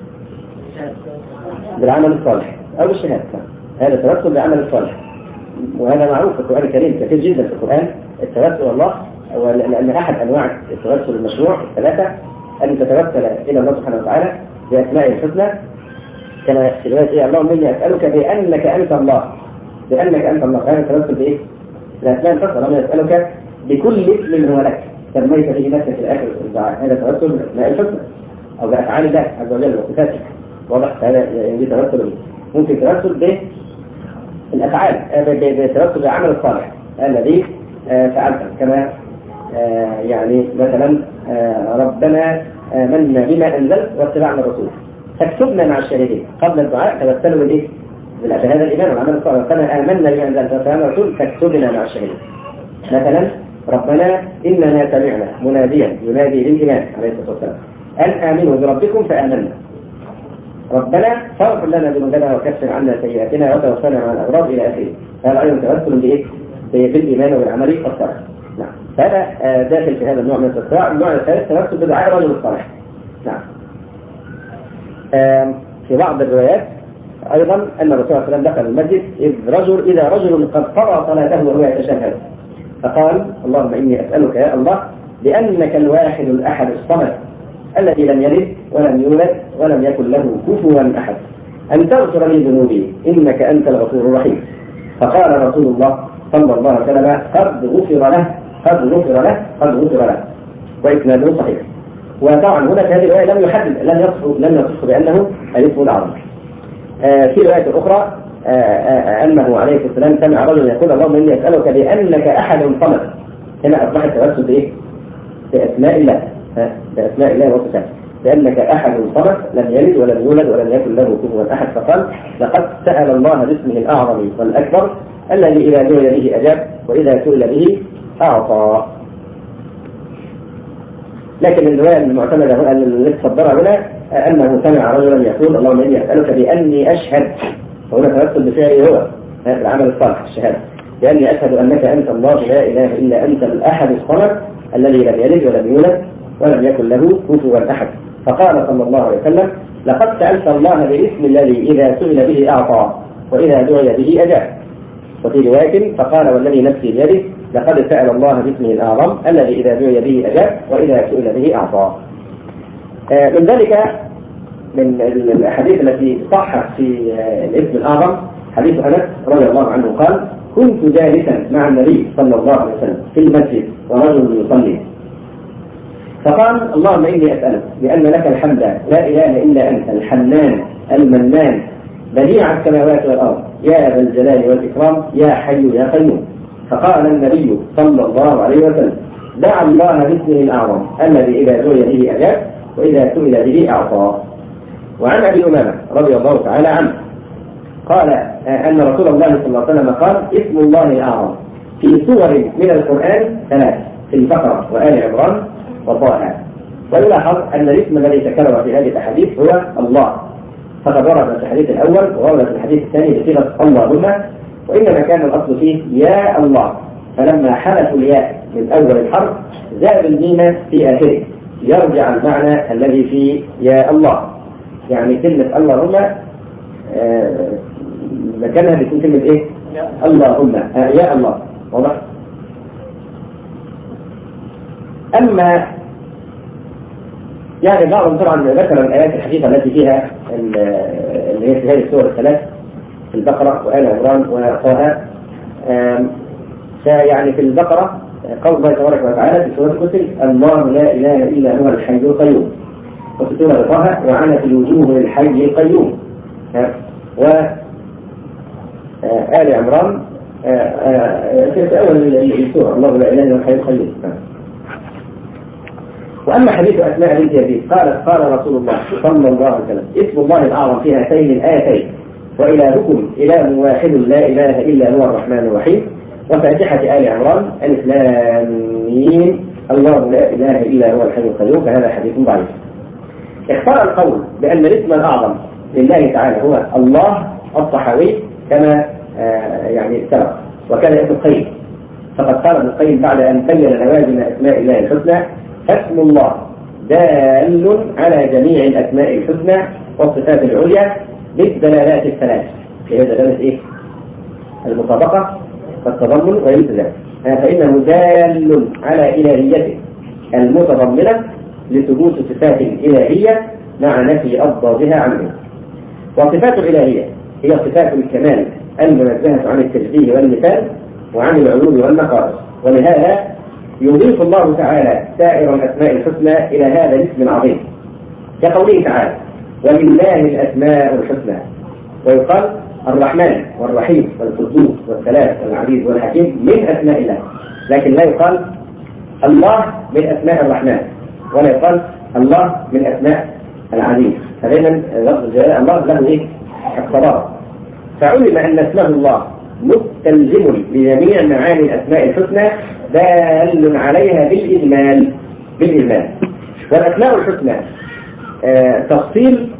بالعمل الصالح أو بالشهادة. هذا تمثل بالعمل الصالح، وهذا معروف في القرآن الكريم كثير جدا في القرآن التوسل الله. لأن أحد أنواع التوسل المشروع الثلاثة أن تتوسل إلى الله سبحانه وتعالى بأسماء الحسنى كما في رواية اللهم إني أسألك بأنك أنت الله. بأنك أنت الله، هذا التوسل بإيه؟ الأسماء الحسنى. اللهم أسألك بكل اسم هو لك سميت به نفسك في آخر الدعاء. هذا توسل بأسماء الحسنى أو بأفعال الله عز وجل وصفاته. واضح؟ هذا يعني توسل. ممكن توسل بالأفعال، توسل بالعمل الصالح الذي فعلته، كما يعني مثلا ربنا آمنا بما أنزلت واتبعنا الرسول فاكتبنا مع الشاهدين. قبل الدعاء توسلوا بالإيه؟ بهذا الإيمان والعمل الصالح. ربنا آمنا بما أنزلت واتبعنا الرسول فاكتبنا مع الشاهدين. مثلا ربنا إننا سمعنا مناديا ينادي للإيمان عليه الصلاة والسلام أن آمنوا بربكم فآمنا ربنا فاغفر لنا ذنوبنا وكفر عنا سيئاتنا وتوفنا مع الابرار الى اخره. هذا ايضا توسل بايه؟ بالايمان والعمل الصالح. نعم. هذا داخل في هذا النوع من الاستطاع. النوع الثالث توسل بدعاء الرجل الصالح. نعم. في بعض الروايات ايضا ان الرسول صلى الله عليه وسلم دخل المسجد اذا رجل قد قضى صلاته وهو يتشهد فقال: اللهم اني اسالك يا الله بانك الواحد الاحد الصمد الذي لم يلد ولم يولد ولم يكن له كفوا احد ان تغفر لي ذنوبي انك انت الغفور الرحيم. فقال رسول الله صلى الله عليه وسلم: قد غفر له قد غفر له قد غفر له، واسناده صحيح. وطبعا هنا في هذه الروايه لم يصف بانه الاسم الاعظم. في روايه اخرى انه عليه السلام سمع رجلا يقول: اللهم اني اسالك بانك احد صمد. هنا اصبح التوسل بايه؟ باسماء الله، باسماء الله وصفاته، بانك احد صمد لم يلد ولم يولد ولم يكن له كفوا احد. فقال: لقد سال الله باسمه الاعظم والاكبر الذي اذا دعي به اجاب واذا سئل به اعطى. لكن الروايه المعتمده التي صدرها هنا انه سمع رجلا يقول: اللهم اني اسالك باني اشهد. وهنا توسل بفعله هو العمل الصالح الشهاده، باني اشهد انك انت الله لا اله الا انت الاحد الصمد الذي لم يلد ولم يولد ولم يكن له كفوا احد. فقال صلى الله عليه وسلم: لقد سالت الله باسم الذي اذا سئل به اعطى واذا دعي به اجاب. وفي روايه فقال: والذي نفسي بيده لقد سأل الله باسمه الأعظم الذي إذا دعي به أجاب وإذا سئل به أعطى. من ذلك من الأحاديث التي صحت في الاسم الأعظم حديث أنس رضي الله عنه قال: كنت جالسا مع النبي صلى الله عليه وسلم في المسجد ورجل يصلي فقال: اللهم إني أسألك بأن لك الحمد لا إله إلا أنت الحنان المنان بديع السماوات والأرض يا ذا الجلال والإكرام يا حي يا قيوم. فقال النبي صلى الله عليه وسلم: دع الله باسمه الأعظم الذي إذا دعي به أجاب وإذا سئل به أعطى. وعن أبي أمامة رضي الله تعالى عنه قال أن رسول الله صلى الله عليه وسلم قال: اسم الله الأعظم في سور من القرآن 3 في البقرة وآل عمران وطه. ويلاحظ أن الاسم الذي تكرر في هذه الأحاديث هو الله، فقد ورد في الحديث الأول وورد في الحديث الثاني بصيغة اللهم، وإنما كان الأصل فيه يا الله، فلما حذفوا الياء من أول الحرف زاد الميم في آخره يرجع المعنى الذي في يا الله. يعني كلمة اللهم مكانها بتكون كلمة إيه؟ اللهم يا الله. واضح؟ أما يعني بعضهم طبعا ذكر الآيات الحديثة التي فيها اللي هي في هذه السور 3 في البقرة وآل عمران وطه. فيعني في البقرة قول الله تبارك وتعالى في سورة الكرسي: الله لا إله إلا هو الحي القيوم. وفي سورة طه: وعنت الوجوه للحي القيوم. وآل عمران في أول السورة: الله لا إله إلا هو الحي القيوم. وأما حديث أسماء بنت يزيد قال رسول الله صلى الله عليه وسلم: اسم الله الأعظم في هاتين الآيتين وإلهكم إله واحد لا إله إلا هو الرحمن الرحيم. وفاتحة آل عمران: ألف لام ميم الله لا إله إلا هو الحي القيوم. فهذا حديث ضعيف. اختار القول بأن الاسم الأعظم لله تعالى هو الله الطحاوي كما يعني سبق، وكان ابن القيم. فقد قال ابن القيم بعد أن بين لوازم أسماء الله الحسنى: اسم الله دال على جميع الأسماء الحسنى والصفات العليا بالدلالات الثلاث. هي دلالة إيه؟ المطابقة والتضمن والالتزام. فإنه دال على إلهيته المتضمنة لثبوت صفات إلهية مع نفي أضدادها عنه. وصفات الإلهية هي صفات الكمال المنزهة عن التشبيه والمثال وعن العلوم والنقائص. ولهذا يضيف الله تعالى سائر الأسماء الحسنى إلى هذا الاسم العظيم، كقوله تعالى: ولله الأسماء الحسنى. ويقال الرحمن والرحيم والقدوس والسلام والعزيز والحكيم من أسماء الله، لكن لا يقال الله من أسماء الرحمن ولا يقال الله من أسماء العزيز. فدائما لفظ الجلالة الله له إيه؟ الصبر. فعلم أن اسمه الله مستلزم لجميع معاني الأسماء الحسنى دال عليها بالإجمال. والأسماء الحسنى تفصيل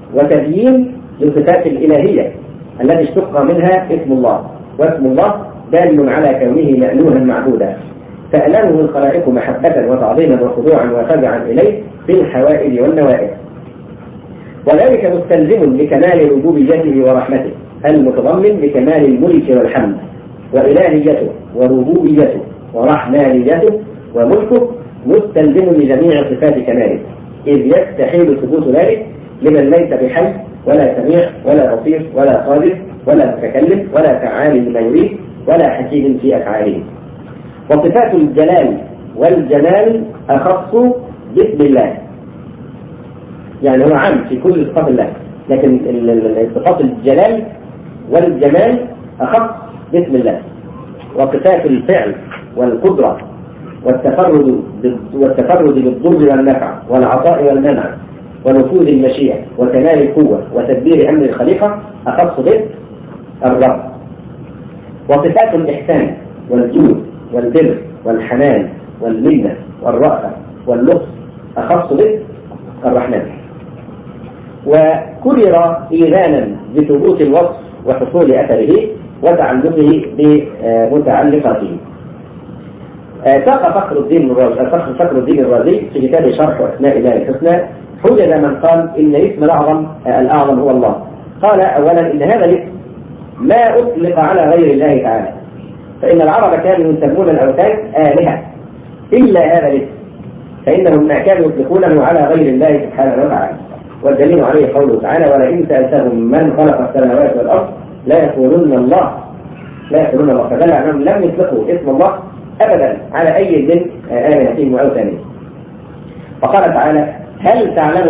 وتبيين للصفات الإلهية التي اشتق منها اسم الله، واسم الله دال على كونه مألوها معبودا، تألمه الخلائق محبة وتعظيما وخضوعا وفزعا إليه في الحوائج والنوائب، وذلك مستلزم لكمال ربوبيته ورحمته المتضمن لكمال الملك والحمد وإلهيته وربوبيته ورحمانيته وملكه، مستلزم لجميع صفات كماله، إذ يستحيل ثبوت ذلك لمن ليس بحي ولا سميع ولا بصير ولا قادر ولا متكلم ولا فعال لما يريد ولا حكيم في أفعاله. وصفات الجلال والجمال أخص باسم الله، يعني هو عام في كل صفات الله، لكن صفات الجلال والجمال أخص باسم الله. وصفات الفعل والقدرة والتفرد بالضر والنفع والعطاء والمنع ونفوذ المشيئة وكمال القوة وتدبير أمر الخليقة أخص باسم الرب. وصفات الإحسان والجود والبر والحنان والمنة والرأفة واللطف أخص باسم الرحمن. وكرر إيذانا بثبوت الوصف وحصول أثره وتعلقه بمتعلقاته. ساق فخر الدين الرازي في كتاب شرح أسماء الله الحسنى حجج من قال إن اسم الأعظم هو الله. قال أولا إن هذا الاسم ما أطلق على غير الله تعالى، فإن العرب كانوا يسمون الأوثان آلهة إلا هذا الاسم، فإنهم ما كانوا يطلقونه على غير الله سبحانه وتعالى. والدليل عليه قوله تعالى: ولئن سألتهم من خلق السماوات والأرض لا يقولون الله. فدل على أنهم لم يطلقوا اسم الله أبدا على أي من آلهتهم وأوثانهم. وقال تعالى: هل تعلم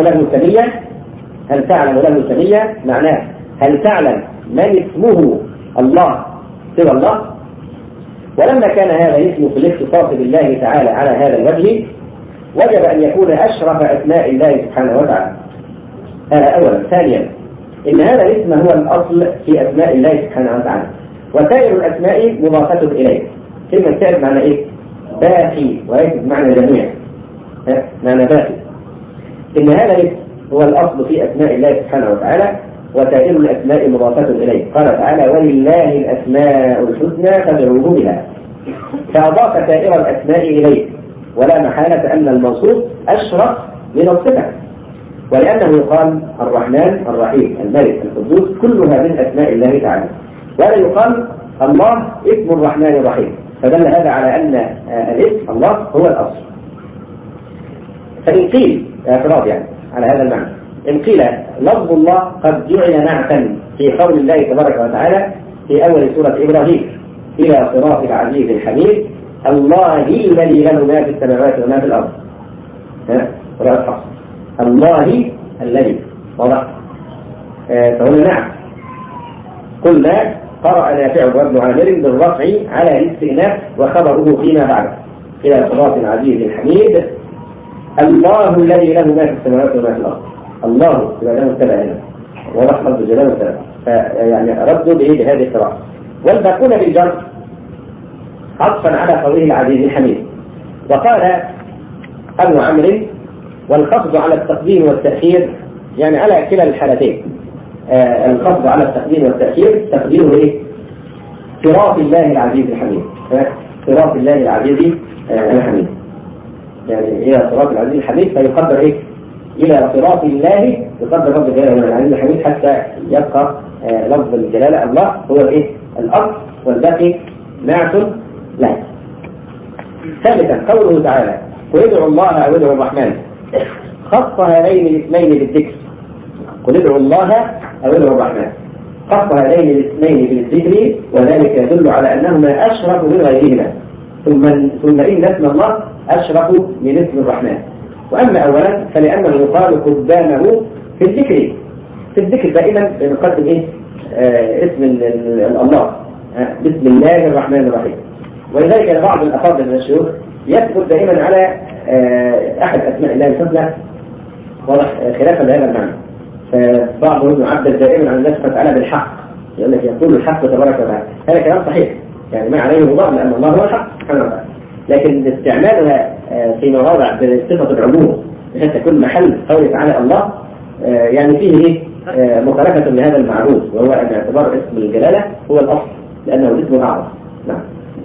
له سميا؟ معناه هل تعلم من اسمه الله سوى الله؟ ولما كان هذا الاسم في الاختصاص بالله تعالى على هذا الوجه وجب أن يكون أشرف أسماء الله سبحانه وتعالى. أولا. ثانيا، إن هذا الاسم هو الأصل في أسماء الله سبحانه وتعالى، وسائر الأسماء مضافة إليه. كلمة سائر معنى إيه؟ باقي، وليس بمعنى جميع، معنى باقي. إن هذا الاسم هو الأصل في أسماء الله سبحانه وتعالى، وسائر الأسماء مضافة إليه. قال تعالى: ولله الأسماء الحسنى فادعوه بها، فأضاف سائر الأسماء إليه، ولا محالة أن الموصوف أشرف من الصفة، ولأنه يقال الرحمن الرحيم الملك القدوس كلها من أسماء الله تعالى، ولا يقال الله اسم الرحمن الرحيم، فدل هذا على أن الاسم الله هو الأصل. فإن قيل اعتراض يعني على هذا المعنى، إن قيل لفظ الله قد جعل نعتا في قول الله تبارك وتعالى في أول سورة إبراهيم: إلى صراط العزيز الحميد الله الذي له ما في السماوات وما في الأرض. قراءة حفص: الله الذي واضح. فهنا نعم. قلنا قرأ نافع وابن عامر بالرفع على الاستئناف وخبره فيما بعد: إلى صراط العزيز الحميد الله الذي له ما في السماوات وما في الأرض. الله يبقى له مبتدأ هنا، واضح رد الجلال والسلام، فيعني ردوا بهذه القراءة. والباقون بالجر عطفا على قوله العزيز الحميد. وقال أبو عمرو: والخفض على التقديم والتأخير يعني على كلا الحالتين. الخفض على التقديم والتأخير تقديره إيه؟ صراط الله العزيز الحميد. صراط الله العزيز الحميد، يعني إلى صراط العزيز الحميد، فيقدر إيه؟ إلى صراط الله يقدر رب الجلالة العزيز الحميد حتى يبقى لفظ الجلالة الله هو الإيه؟ الأصل، والباقي نعت له. ثالثا قوله تعالى: قل ادعوا الله أو ادعوا الرحمن، خص هذين الاسمين بالذكر. قل ادعوا الله أو ادعوا الرحمن، خص هذين الاسمين بالذكر، وذلك يدل على أنهما أشرف من غيرهما. ثم إن اسم الله أشرف من اسم الرحمن. وأما أولا فلأنه يقال قدامه في الذكر. في الذكر دائما نقدم إيه؟ اسم الله، بسم الله الرحمن الرحيم. ولذلك بعض الأفاضل من الشيوخ يثبت دائما على أحد أسماء الله الحسنى خلافا لهذا المعنى. فبعضهم يعبر دائما عن الله سبحانه وتعالى بالحق، يقول لك يقول الحق تبارك وتعالى. هذا كلام صحيح، يعني ما عليه مضاد، لأن الله هو الحق سبحانه وتعالى. لكن استعمالها في مواضع بصفة العموم بحيث تكون محل قوله تعالى الله، يعني فيه إيه؟ مخالفة لهذا المعروف، وهو أن اعتبار اسم الجلالة هو الأصل لأنه الاسم أعظم. نعم.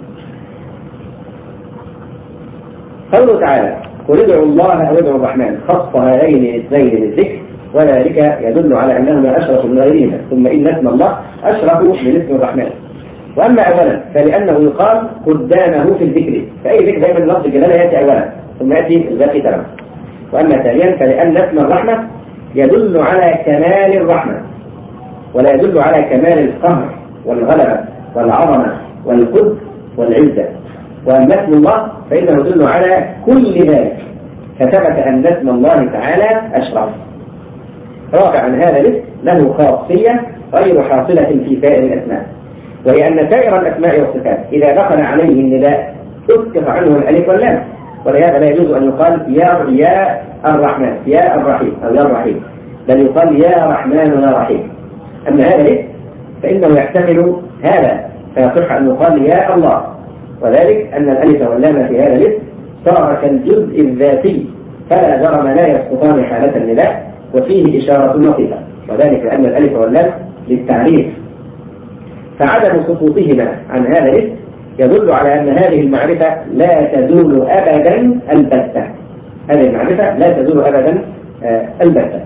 قوله تعالى قل ادعوا الله أو ادعوا الرحمن خص هذين الاثنين بالذكر، وذلك يدل على أنهما أشرف من غيرهما، ثم إن اسم الله أشرف من اسم الرحمن. وأما أولا فلأنه يقال قدامه في الذكر، فأي ذكر دائما لفظ الجلالة يأتي أولا ثم يأتي الباقي تبعا. وأما ثانيا فلأن اسم الرحمة يدل على كمال الرحمة ولا يدل على كمال القهر والغلبة والعظمة والقدس والعزة. وأما اسم الله فإنه يدل على كل ذلك، فثبت أن اسم الله تعالى أشرف. رابعا هذا الاسم له خاصية غير حاصلة في سائر الأسماء، وهي أن سائر الأسماء والصفات إذا دخل عليه النداء اسقط عنه الألف واللام، ولهذا لا يجوز أن يقال يا الرحمن يا الرحيم أو يا الرحيم، بل يقال يا رحمن يا رحيم. أما هذا الاسم فإنه يحتمل هذا، فيصح أن يقال يا الله، وذلك أن الألف واللام في هذا الاسم صار كالجزء الذاتي، فلا جرم لا يسقطان حالة النداء، وفيه إشارة لطيفة، وذلك لأن الألف واللام للتعريف، فعدم سقوطهما عن هذا الاسم يدل على أن هذه المعرفة لا تزول أبدا البتة. هذه المعرفة لا تزول أبدا البتة.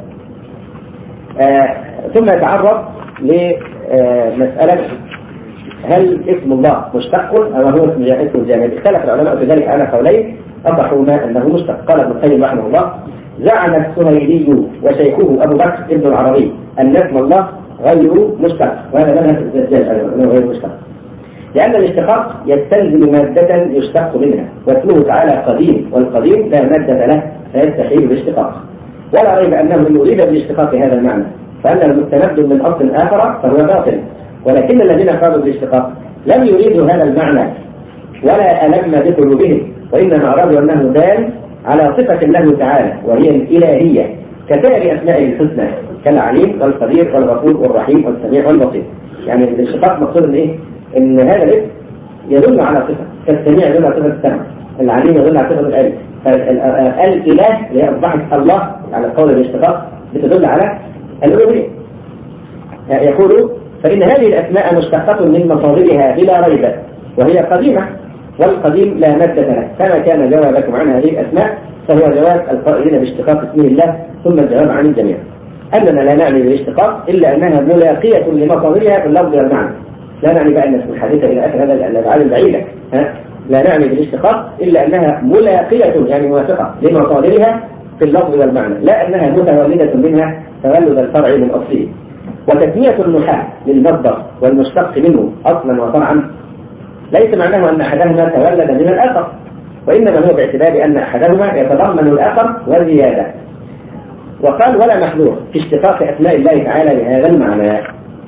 ثم يتعرض لمسألة هل اسم الله مشتق أو هو اسم جامد. اختلف العلماء في ذلك على قولين أصحهما أنه مشتق. قال ابن القيم رحمه الله زعم السهيلي وشيخه أبو بكر ابن العربي أن اسم الله غير مشتق، وهذا منهج الزجاج أنه غير مشتق، لأن الاشتقاق يستلزم مادة يشتق منها، واسمه تعالى قديم، والقديم لا مادة له فيستحيل الاشتقاق. ولا ريب أنه إن أريد بالاشتقاق هذا المعنى فأنه مستمد من أصل آخر فهو باطل، ولكن الذين قالوا بالاشتقاق لم يريدوا هذا المعنى ولا ألم بقلوبهم، وإنما أرادوا أنه دال على صفة له تعالى وهي الإلهية كسائر أسمائه الحسنى كالعليم والقدير والغفور والرحيم والسميع والبصير. يعني الاشتقاق مقصود إن إيه؟ إن هذا الاسم يدل على صفة، كالسميع يدل على صفة السمع، العليم يدل على صفة العلم، فالإله اللي أصبحت الله على قول الاشتقاق بتدل على الألوهية. يقول فإن هذه الأسماء مشتقة من مصادرها بلا ريب، وهي قديمة، والقديم لا مادة له، فما كان جوابكم عن هذه الأسماء فهو جواب القائلين باشتقاق اسمه الله، ثم الجواب عن الجميع أننا لا نعني بالاشتقاق إلا أنها ملاقية لمصادرها في اللفظ والمعنى. لا نعني بأن اسم الحادثة إلى آخر هذا الأفعال البعيدة، لا نعني بالاشتقاق إلا أنها ملاقية يعني موافقة لمصادرها في اللفظ والمعنى، لا أنها متولدة منها تولد الفرع من أصله. وتسمية النحاة للمصدر والمشتق منه أصلا وفرعا ليس معناه أن أحدهما تولد من الآخر، وإنما هو باعتبار أن أحدهما يتضمن الآخر والزيادة. وقال ولا محذور في اشتقاق أسماء الله تعالى بهذا المعنى.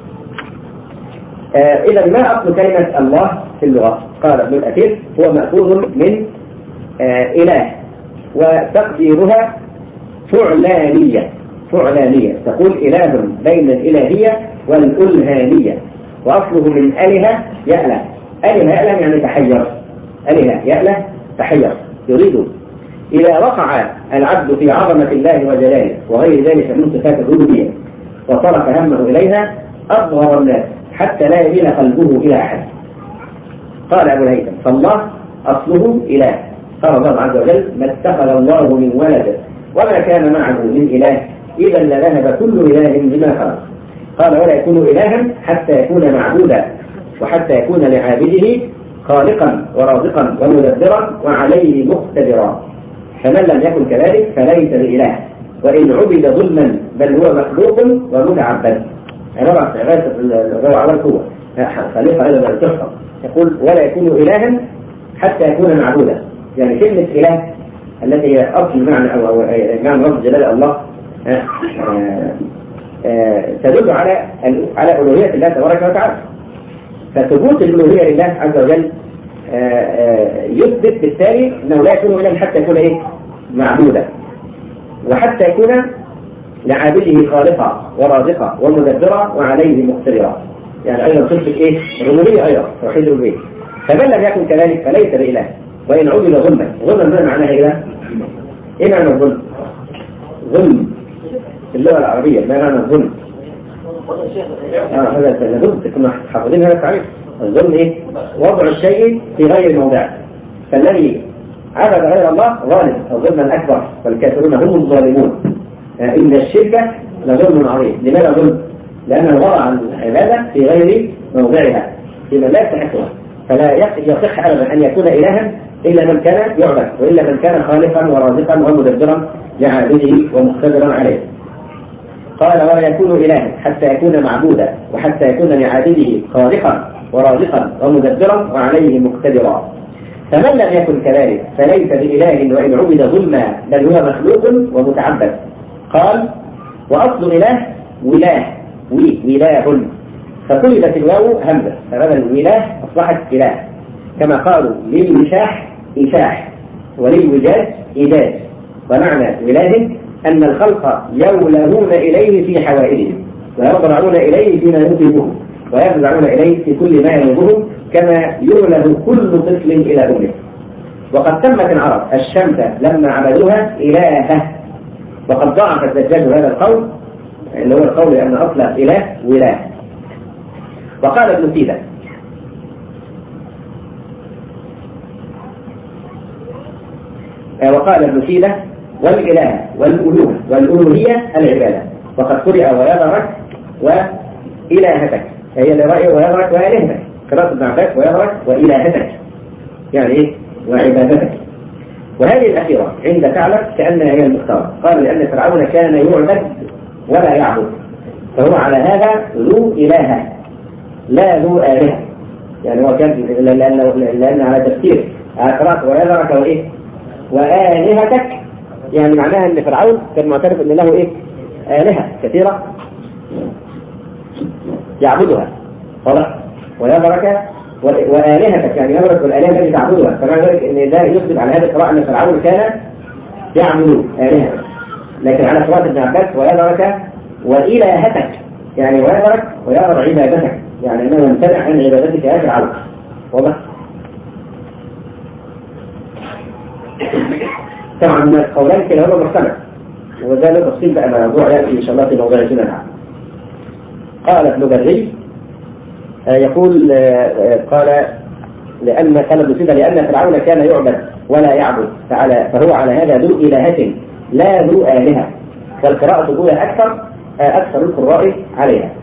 إذا ما أصل كلمة الله في اللغة؟ قال ابن الأثير هو مأخوذ من إله، وتقديرها فعلانية، تقول إله بين الإلهية والألهانية، وأصله من أله يأله. أله يأله يعني تحير، أله يأله تحير، يريد إذا وقع العبد في عظمة الله وجلاله وغير ذلك من صفات الربوبية وصرف همه إليها أصغر الناس حتى لا يميل قلبه إلى أحد. قال أبو الهيثم فالله أصله إله، قال الله عز وجل ما اتخذ الله من ولد وما كان معه من إله إذا لذهب كل إله بما خلق. قال ولا يكون إلها حتى يكون معبودا، وحتى يكون لعابده خالقا ورازقا ومدبرا وعليه مقتدرا، فمن لم يكن كذلك فليس بإله، وإن عبد ظلما بل هو مخلوق ومتعبد. عبارة على القوة خليفة أيضا تحفظ، يقول ولا يكون إلها حتى يكون معبودا. يعني كلمة إله التي هي أصل معنى أو معنى رب جلال الله تدل على ألوهية الله تبارك وتعالى. فثبوت الألوهية لله عز وجل يثبت بالتالي أنه لا يكون إلها حتى يكون إيه؟ معبودا، وحتى يكون لعابده خالقا ورازقا ومدبرا وعليه مقتدرا. يعني أيضا صفة إيه؟ الربوبية أيضا توحيد الربوبية. فمن لم يكن كذلك فليس بإله. وإن عبد ظلما ما معناه إله؟ إيه معنى الظلم؟ ظلم في اللغة العربية ما معنى الظلم؟ هذا لابد تكونوا حافظين هذا التعريف. الظلم إيه؟ وضع الشيء في غير موضعه. فالذي عبد غير الله ظالم الظلم الأكبر، والكافرون هم الظالمون. إن الشرك لظلم عظيم. لماذا ظلم؟ لأنه وضع العبادة في غير موضعها، فيما لا يستحقها. فلا يصح أبدا أن يكون إلها إلا من كان يعبد، وإلا من كان خالقا ورازقا ومدبرا لعابده ومقتدرا عليه. قال ولا يكون إلها حتى يكون معبودا، وحتى يكون لعابده خالقا ورازقا ومدبرا وعليه مقتدرا. فمن لم يكن كذلك فليس بإله وإن عبد ظلما، بل هو مخلوق ومتعبد. قال وأصل إله وله، وله، فقلبت الواو همزة فبدل وله أصبحت إله، كما قالوا للوشاح إشاح وللوجاج إداج. ومعنى وله أن الخلق يولهون إليه في حوائجهم، ويرضعون إليه فيما يطيبهم، ويرجعون إليه في كل ما ينوبهم، كما يوله كل طفل إلى أمه. وقد سمت العرب الشمس لما عبدوها إلهة، وقد ضعف الزجاج هذا القول اللي هو القول أن أصل إله وله. وقال ابن سيدة والإله والألوه والألوهية العبادة، وقد قرئ ويدرك وإلهتك، هي لرأي ويدرك وإلهتك، قراءة ابن عباس ويدرك وإلهتك يعني إيه؟ وعبادتك. وهذه الأخيرة عند ثعلب كأنها هي المختار. قال لأن فرعون كان يعبد ولا يعبد، فهو على هذا ذو إلهة لا ذو آلهة. يعني هو كان لأن على تفسير على قراءة ويدرك وإيه وآلهتك، يعني معناها أن فرعون كان معترف أن له إيه آلهة كثيرة يعبدها، واضح؟ ويدرك وآلهتك يعني يدرك والآلهة التي تعبدها. فمعنى ذلك أن ده يثبت على هذه القراءة أن فرعون كان يعبد آلهة. لكن على قراءة ابن عباس ويدرك وإلهتك يعني ويدرك ويدرك عبادتك، يعني أنه يمتنع عن عبادتك يا فرعون، واضح؟ طبعا من القولان كلاهما محتمل، وده له تفصيل بقى موضوع يأتي إن شاء الله في موضوع سنة. قال ابن بري يقول قال ابن سيدة لأن فرعون كان يعبد ولا يعبد فهو على هذا ذو إلهة لا ذو آلهة. والقراءة الأولى أكثر القراء عليها.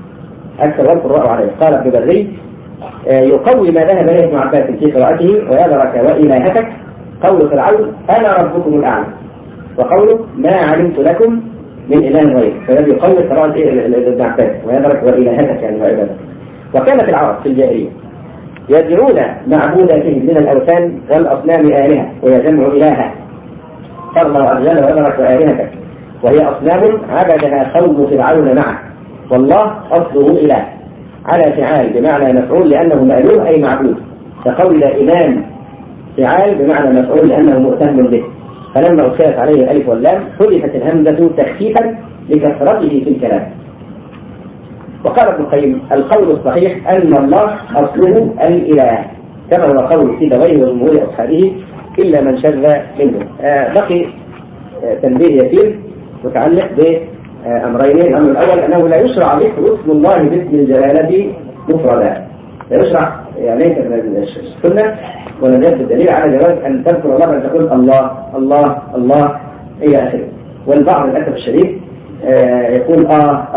قال ابن بري يقوي ما ذهب إليه ابن عباس في قراءته ويدرك وإلهتك قول فرعون أنا ربكم الأعلى، وقوله ما علمت لكم من إله غير، فالذي يقوي قراءة ابن عباس ويدرك وإلهتك يعني وعبادتك. وكانت العرب في الجاهلية يدعون معبوداتهم من الأوثان والأصنام آلهة، ويجمع إلهة قال الله عز وجل ويدرك وآلهتك، وهي أصنام عبدها قوم فرعون معه، والله أصله إله على فعال بمعنى مفعول لأنه مألوه أي معبود، فقول إمام فعال بمعنى مفعول لأنه مؤتهم به، فلما أدخلت عليه الألف واللام حذفت الهمزة تخفيفا لكثرته في الكلام. وقال ابن القيم القول الصحيح أن الله أصله الإله، كما هو قول سيبويه وجمهور أصحابه إلا من شذ منه. بقي تنبيه يسير متعلق بأمرين. الأمر الأول أنه لا يشرع ذكر اسم الله باسم الجلالة مفردا، لا يشرع يعني السنة ولا جاءت الدليل على جواز أن تذكر الله أن تقول الله الله الله إلى آخره. والبعض للأسف الشديد يقول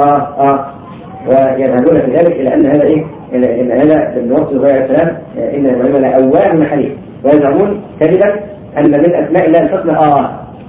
ويذهبون في ذلك إلى أن هذا إيه؟ إن هذا ابن وصل عليه السلام إن العلماء أواه حليم، ويزعمون كذبا أن من أسماء الله الحسنى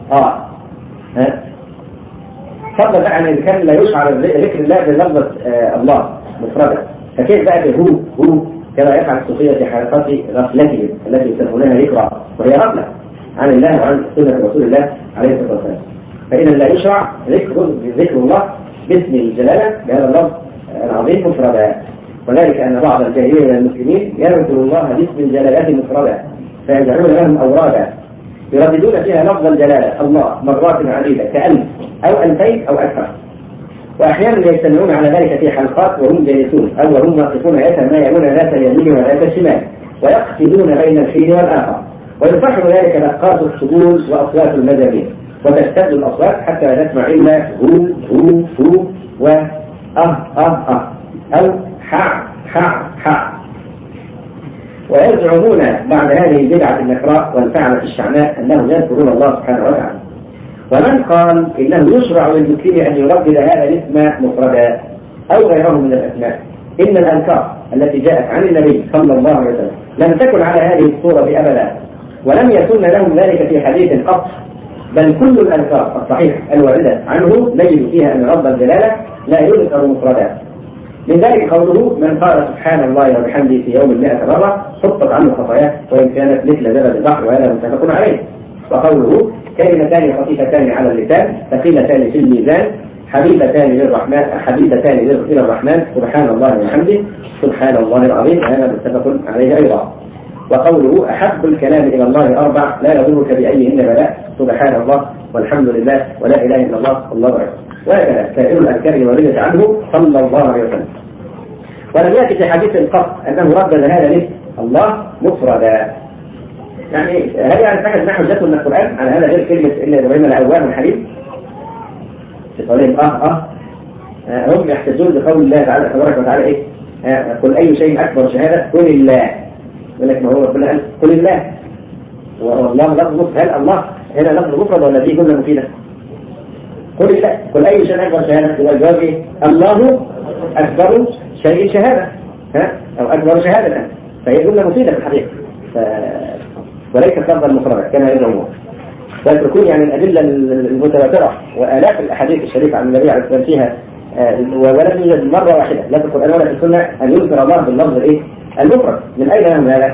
فضلا بقى عن إذا كان لا يشعر ذكر الله بلفظة الله مفردة، فكيف بقى هو كما يفعل الصوفية في حلقات غفلتهم التي يسمونها ذكرى، وهي غفلة عن الله وعن سنة رسول الله عليه الصلاة والسلام. فإذا لا يشرع ذكر الله باسم الجلالة بهذا اللفظ العظيم مفردا، وذلك أن بعض الجاهلين من المسلمين يذكر الله باسم الجلالات مفردا، فيجعلون لهم أورادا يرددون فيها لفظ الجلالة الله مرات عديدة كألف أو ألفين أو أكثر، وأحيانا يجتمعون على ذلك في حلقات وهم جالسون أو وهم واقفون يتمايلون ذات اليمين وذات الشمال ويقصدون بين الحين والآخر، ويصاحب ذلك الأقاط الصدور وأصوات المزامير، وتشتد الأصوات حتى لا تسمع إلا هو أو ح. ويزعمون بعد هذه البدعة النكراء والفعلة الشعناء أنهم يذكرون الله سبحانه وتعالى. ومن قال إنه يشرع للمسلم أن يردد هذا الاسم مفردا أو غيره من الأسماء، إن الأذكار التي جاءت عن النبي صلى الله عليه وسلم لم تكن على هذه الصورة أبدا، ولم يكن لهم ذلك في حديث قط، بل كل الأذكار الصحيحة الواردة عنه نجد فيها أن رب الجلالة لا يذكر مفردا. من ذلك قوله: من قال سبحان الله وبحمده في يوم 100 مرة حطت عنه خطاياه وإن كانت مثل زبد البحر، وهذا متفق عليه. وقوله: كلمتان خفيفتان على اللسان ثقيلتان في الميزان حبيبتان إلى الرحمن سبحان الله وبحمده سبحان الله العظيم، هذا متفق عليه أيضا. وقوله: أحب الكلام إلى الله 4 لا يضرك بأيهن بدأت سبحان الله والحمد لله ولا إله إلا الله والله أكبر. وهكذا سائر الأذكار الواردة عنه صلى الله عليه وسلم. ولم يأتي في حديث قط أنه ردد هذا الاسم الله مفردا. يعني هل يعتقد نحن جاءت من القرآن على هذا غير كلمة إن إبراهيم الأواب الحليم في قولهم هم يحتجون بقول الله تعالى تبارك وتعالى إيه؟ قل أي شيء أكبر شهادة قل الله. يقول لك ما هو ربنا قال قل الله، والله لفظ مفرد. هل الله هنا لفظ مفرد ولا دي جملة مفيدة؟ قل الله، قل أي شيء أكبر شهادة. يبقى الجواب إيه؟ الله أكبر شيء شهادة، أو أكبر شهادة، فهي جملة مفيدة في الحقيقة، وليس لفظا مفردا كما يدعون. ويتركون يعني الأدلة المتواترة وآلاف الأحاديث الشريفة عن النبي عليه الصلاة والسلام فيها ولم يوجد مرة واحدة لا في القرآن ولا في السنة أن يذكر الله باللفظ الإيه؟ المفرد. من أين لهم هذا؟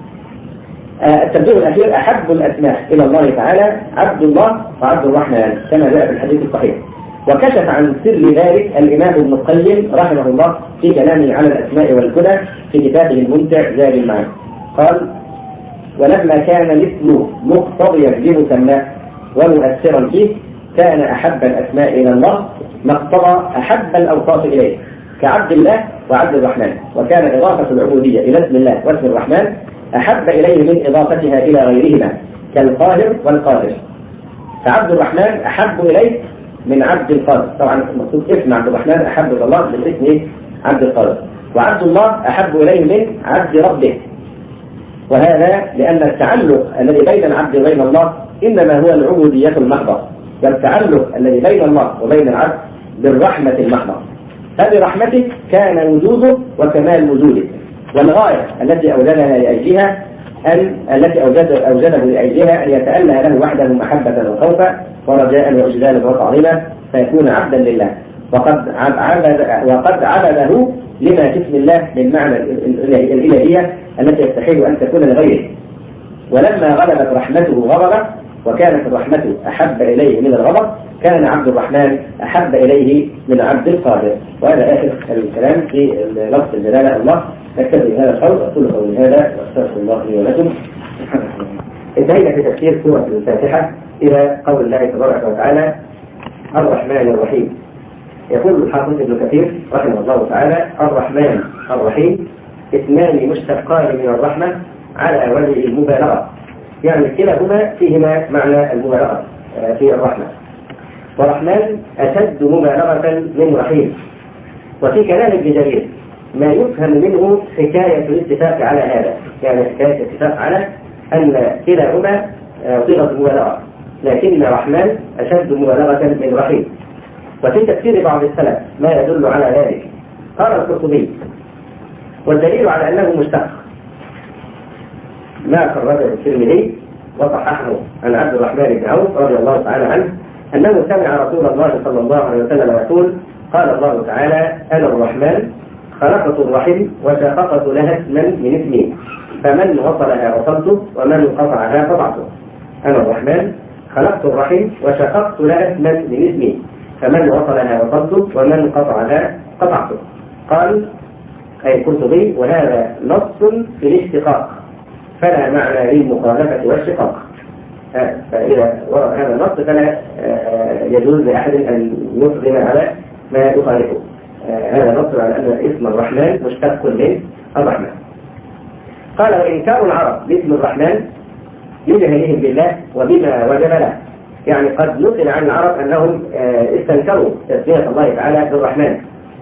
التبديل الأخير: أحب الأسماء إلى الله تعالى عبد الله وعبد الرحمن كما جاء في الحديث الصحيح. وكشف عن سر ذلك الإمام ابن القيم رحمه الله في كلامه على الأسماء والهدى في كتابه الممتع زاد المعاد. قال: ولما كان الاسم مقتضيا لمسماه ومؤثرا فيه كان أحب الأسماء إلى الله ما اقتضى أحب الأوصاف إليه كعبد الله وعبد الرحمن، وكان إضافة العبودية إلى اسم الله واسم الرحمن أحب إليه من إضافتها إلى غيرهما كالقاهر والقادر. فعبد الرحمن أحب إليه من عبد القادر، طبعا المقصود اسم عبد الرحمن أحب إلى الله من اسم عبد القادر. وعبد الله أحب إليه من عبد ربه، وهذا لأن التعلق الذي بين العبد وبين الله إنما هو العبودية المحضة، والتعلق الذي بين الله وبين العبد بالرحمة المحضة. فبرحمته كان وجوده وكمال وجوده، والغاية التي أوجدها لأجلها أوجده لأجلها أن يتأله له وحده محبة وخوفا ورجاء وإجلالا وتعظيما فيكون عبدا لله، وقد عبده لما في اسم الله من معنى الإلهية التي يستحيل أن تكون لغيره. ولما غلبت رحمته غضبه وكانت الرحمة أحب إليه من الغضب كان عبد الرحمن أحب إليه من عبد القادر. وهذا آخر الكلام في لفظ الجلالة الله. نكتفي بهذا القول، أقول قولي هذا وأستغفر الله لي ولكم. انتهينا في تفسير سورة الفاتحة إلى قول الله تبارك وتعالى الرحمن الرحيم. يقول الحافظ ابن كثير رحمه الله تعالى: الرحمن الرحيم اسمان مشتقان من الرحمة على وجه المبالغة، يعني كلاهما فيهما معنى المبالغة في الرحمة. ورحمن أشد مبالغة من رحيم. وفي كلام ابن جرير ما يفهم منه حكاية الاتفاق على هذا، يعني حكاية الاتفاق على أن كلاهما صيغة مبالغة، لكن رحمن أشد مبالغة من رحيم. وفي تفسير بعض السلف ما يدل على ذلك. قال القرطبي: والدليل على أنه مشتق ما خرجه الترمذي وصححه عن عبد الرحمن بن عوف رضي الله تعالى عنه أنه سمع رسول الله صلى الله عليه وسلم يقول: قال الله تعالى: أنا الرحمن خلقت الرحم وشققت لها اسما من اسمي فمن وصلها وصلته ومن قطعها قطعته. أنا الرحمن خلقت الرحم وشققت لها اسما من اسمي فمن وصلها وصلته ومن قطعها قطعته. قال أي القرطبي: وهذا نص في الاشتقاق فلا معنى للمخالفة والشقاق. فإذا ورد هذا النص فلا يجوز لأحد أن يقدم على ما يخالفه. هذا نص على أن اسم الرحمن مشتق من الرحمن. قال: وإنكار العرب باسم الرحمن لجهلهم بالله وبما وجب له، يعني قد نقل عن العرب أنهم استنكروا تسمية الله تعالى بالرحمن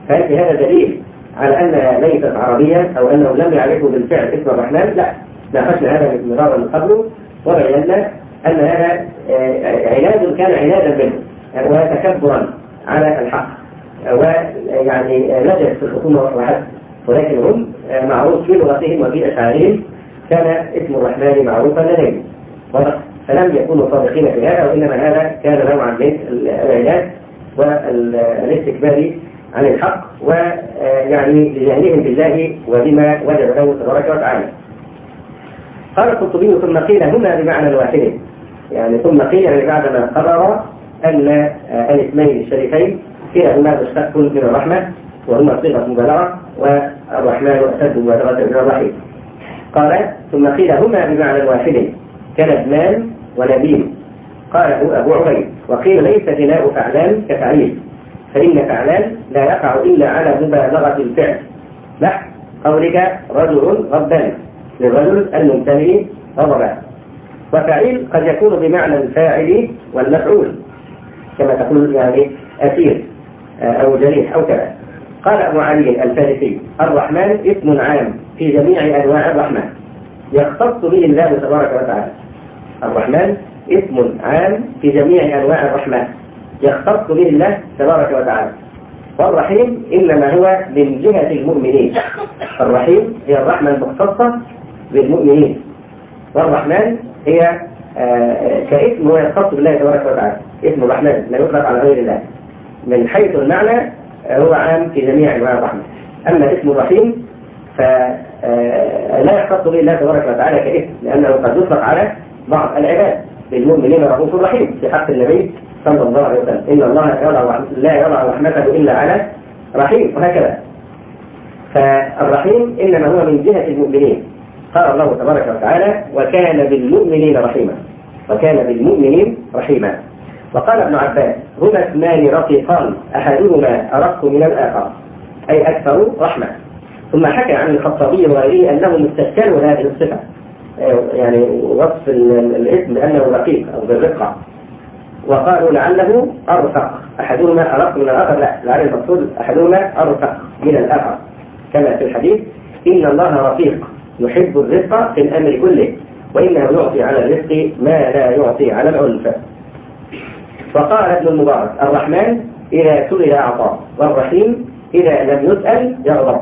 هل في هذا دليل على أنها ليست عربية أو أنه لم يعرفوا بالفعل اسم الرحمن؟ لا، ناقشنا هذا مرارا من قبل وبينا أن هذا عناد كان عنادا منه وتكبرا على الحق، ويعني لجأ في الخصومة وحسب، ولكن هم معروف في لغتهم وفي أشعارهم كان اسم الرحمن معروفا لديهم، فلم يكونوا صادقين في هذا، وإنما هذا كان نوعا من العناد والاستكبار عن الحق، ويعني لجهلهم بالله وبما وجد له تبارك وتعالى. قال القرطبي ثم قيل هنا بمعنى واحد، يعني ثم قيل بعدما قرر أن الاسمين الشريفين كلاهما مشتق من الرحمة وهما صيغة مبالغة، والرحمن أشد مبالغة من الرحيم. قال ثم قيل هما بمعنى واحد كندمان ونبيل، قاله أبو عبيد. وقيل ليس بناء فعلان كفعيل، فإن فعلان لا يقع إلا على مبالغة الفعل، نحو قولك رجل غضبان للرجل الممتلئ غضبا. وفعيل قد يكون بمعنى الفاعل والمفعول كما تقول يعني أسير أو جريح أو كذا. قال أبو علي الفارسي الرحمن اسم عام في جميع أنواع الرحمة يختص به الله تبارك وتعالى. الرحمن اسم عام في جميع أنواع الرحمة يختص به الله تبارك وتعالى. والرحيم إنما هو من جهة المؤمنين. الرحيم هي الرحمة المختصة بالمؤمنين، والرحمن هي كاسم هو يختص بالله تبارك وتعالى. اسم الرحمن لا يطلق على غير الله، من حيث المعنى هو عام في جميع أنواع الرحمة. أما اسم الرحيم فلا يختص به الله تبارك وتعالى كاسم، لأنه قد يطلق على بعض العباد. للمؤمنين رؤوف رحيم في حق النبي صلى الله عليه وسلم، إن الله لا يضع رحمته إلا على رحيم، وهكذا. فالرحيم إنما هو من جهة المؤمنين. قال الله تبارك وتعالى وكان بالمؤمنين رحيما، وكان بالمؤمنين رحيما. وقال ابن عباس هما اسمان رقيقان أحدهما أرق من الآخر، أي أكثر رحمة. ثم حكى عن الخطابي وغيره أنهم استشكلوا هذه الصفة، يعني وصف الاسم بأنه رقيق أو بالرقة، وقالوا لعله أرفق، أحدهما أرق من الآخر. لا، لعل المقصود أحدهما أرفق من الآخر، كما في الحديث إن الله رفيق يحب الرفق في الأمر كله، وإنه يعطي على الرفق ما لا يعطي على العنف. وقال ابن المبارك الرحمن إذا سئل أعطى، والرحيم إذا لم يسأل يغضب.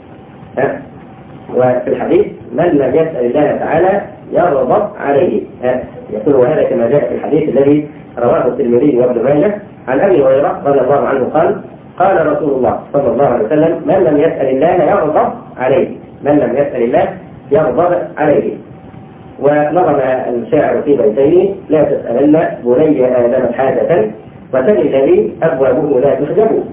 وفي الحديث من لم يسأل الله تعالى يغضب عليه. يقول وهذا كما جاء في الحديث الذي رواه الترمذي وابن ماجه عن أبي هريرة رضي الله عنه قال رسول الله صلى الله عليه وسلم من لم يسأل الله يغضب عليه، من لم يسأل الله يغضب عليه. ونظم الشاعر في بيتين لا تسألن بني آدم حاجة وسل الذي أبوابه لا تحجب،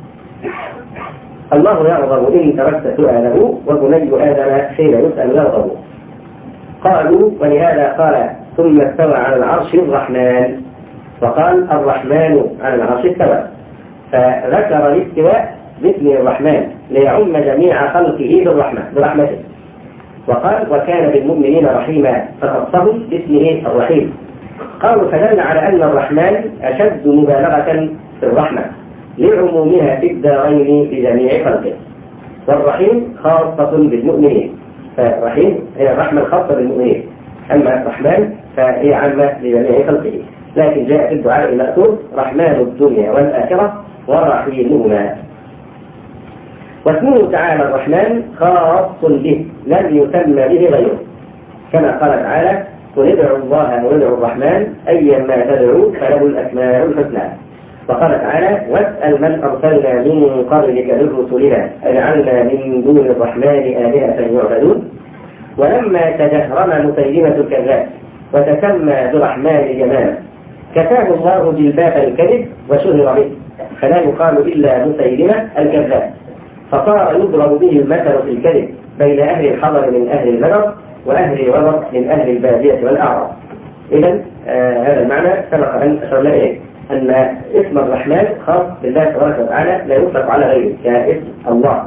الله يغضب إن تركت سؤاله وبني آدم حين يسأل يغضب. قالوا ولهذا قال ثم استوى على العرش الرحمن، وقال الرحمن على العرش استوى، فذكر الاستواء باسم الرحمن ليعم جميع خلقه برحمته. وقال وكان بالمؤمنين رحيما فخصهم باسمه الرحيم. قالوا فدل على أن الرحمن أشد مبالغة في الرحمة لعمومها في الدارين بجميع خلقه، والرحيم خاصة بالمؤمنين، فالرحيم هي الرحمة الخاصة بالمؤمنين، أما الرحمن فهي عامة لجميع خلقه. لكن جاء في الدعاء المأثور رحمن الدنيا والآخرة ورحيمهما. واسمه تعالى الرحمن خاص به لم يسمى به غيره، كما قال تعالى قل ادعوا الله وادعوا الرحمن أيما تدعوا فله الأسماء الحسنى. وقال تعالى واسأل من أرسلنا من قبلك من رسلنا أجعلنا من دون الرحمن آلهة يعبدون. ولما تجهرم مسيلمة الكذاب وتسمى برحمن جمالا كفاه الله جلباب الكذب وشهر به، فلا يقال إلا مسيلمة الكذاب، فصار يضرب به المثل في الكذب بين أهل الحضر من أهل البدر وأهل الوبر من أهل البادية والأعراب. إذن هذا المعنى سبق أن أشرنا إليه، أن اسم الرحمن خاص بالله تبارك وتعالى لا يطلق على غيره كاسم الله،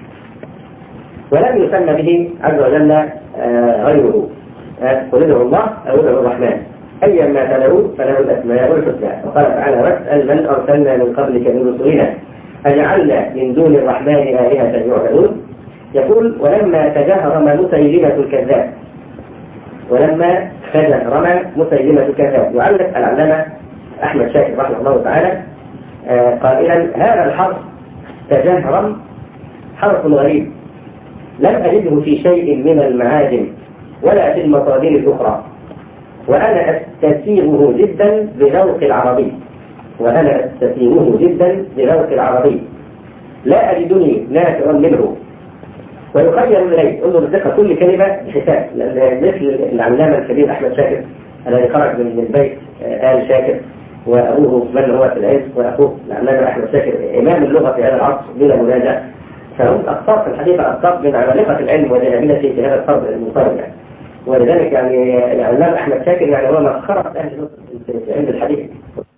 ولم يسمى به عز وجل غيره. قل ادعوا الله أو ادعوا الرحمن أيما تدعوا فله الأسماء الحسنى. وقال تعالى واسأل من أرسلنا من قبلك من رسلنا أجعلنا من دون الرحمن آلهة يعبدون. يقول ولما تجهرم مسيلمة الكذاب، ولما تجهرم مسيلمة الكذاب، يعلق العلامة أحمد شاكر رحمه الله تعالى قائلا هذا الحرف تجهرم حرف غريب لم أجده في شيء من المعاجم ولا في المصادر الأخرى، وأنا أستسيغه جدا بذوق العربي، وأنا أستسيغه جدا بذوق العربي، لا أجدني نافعا منه ويخير إليه. انظر دقة كل كلمة بحساب، مثل العلامة الكبير أحمد شاكر الذي خرج من البيت آل شاكر، وأبوه من هو في العز، وأخوه العلامة أحمد شاكر إمام اللغة في هذا العصر بلا منازع، فهم أقطاب في الحقيقة أقطاب من عمالقة العلم وجهابلته في هذا القرن المنصرم يعني. ولذلك يعني العلامة أحمد شاكر يعني هو مسخرة أهل الحديث.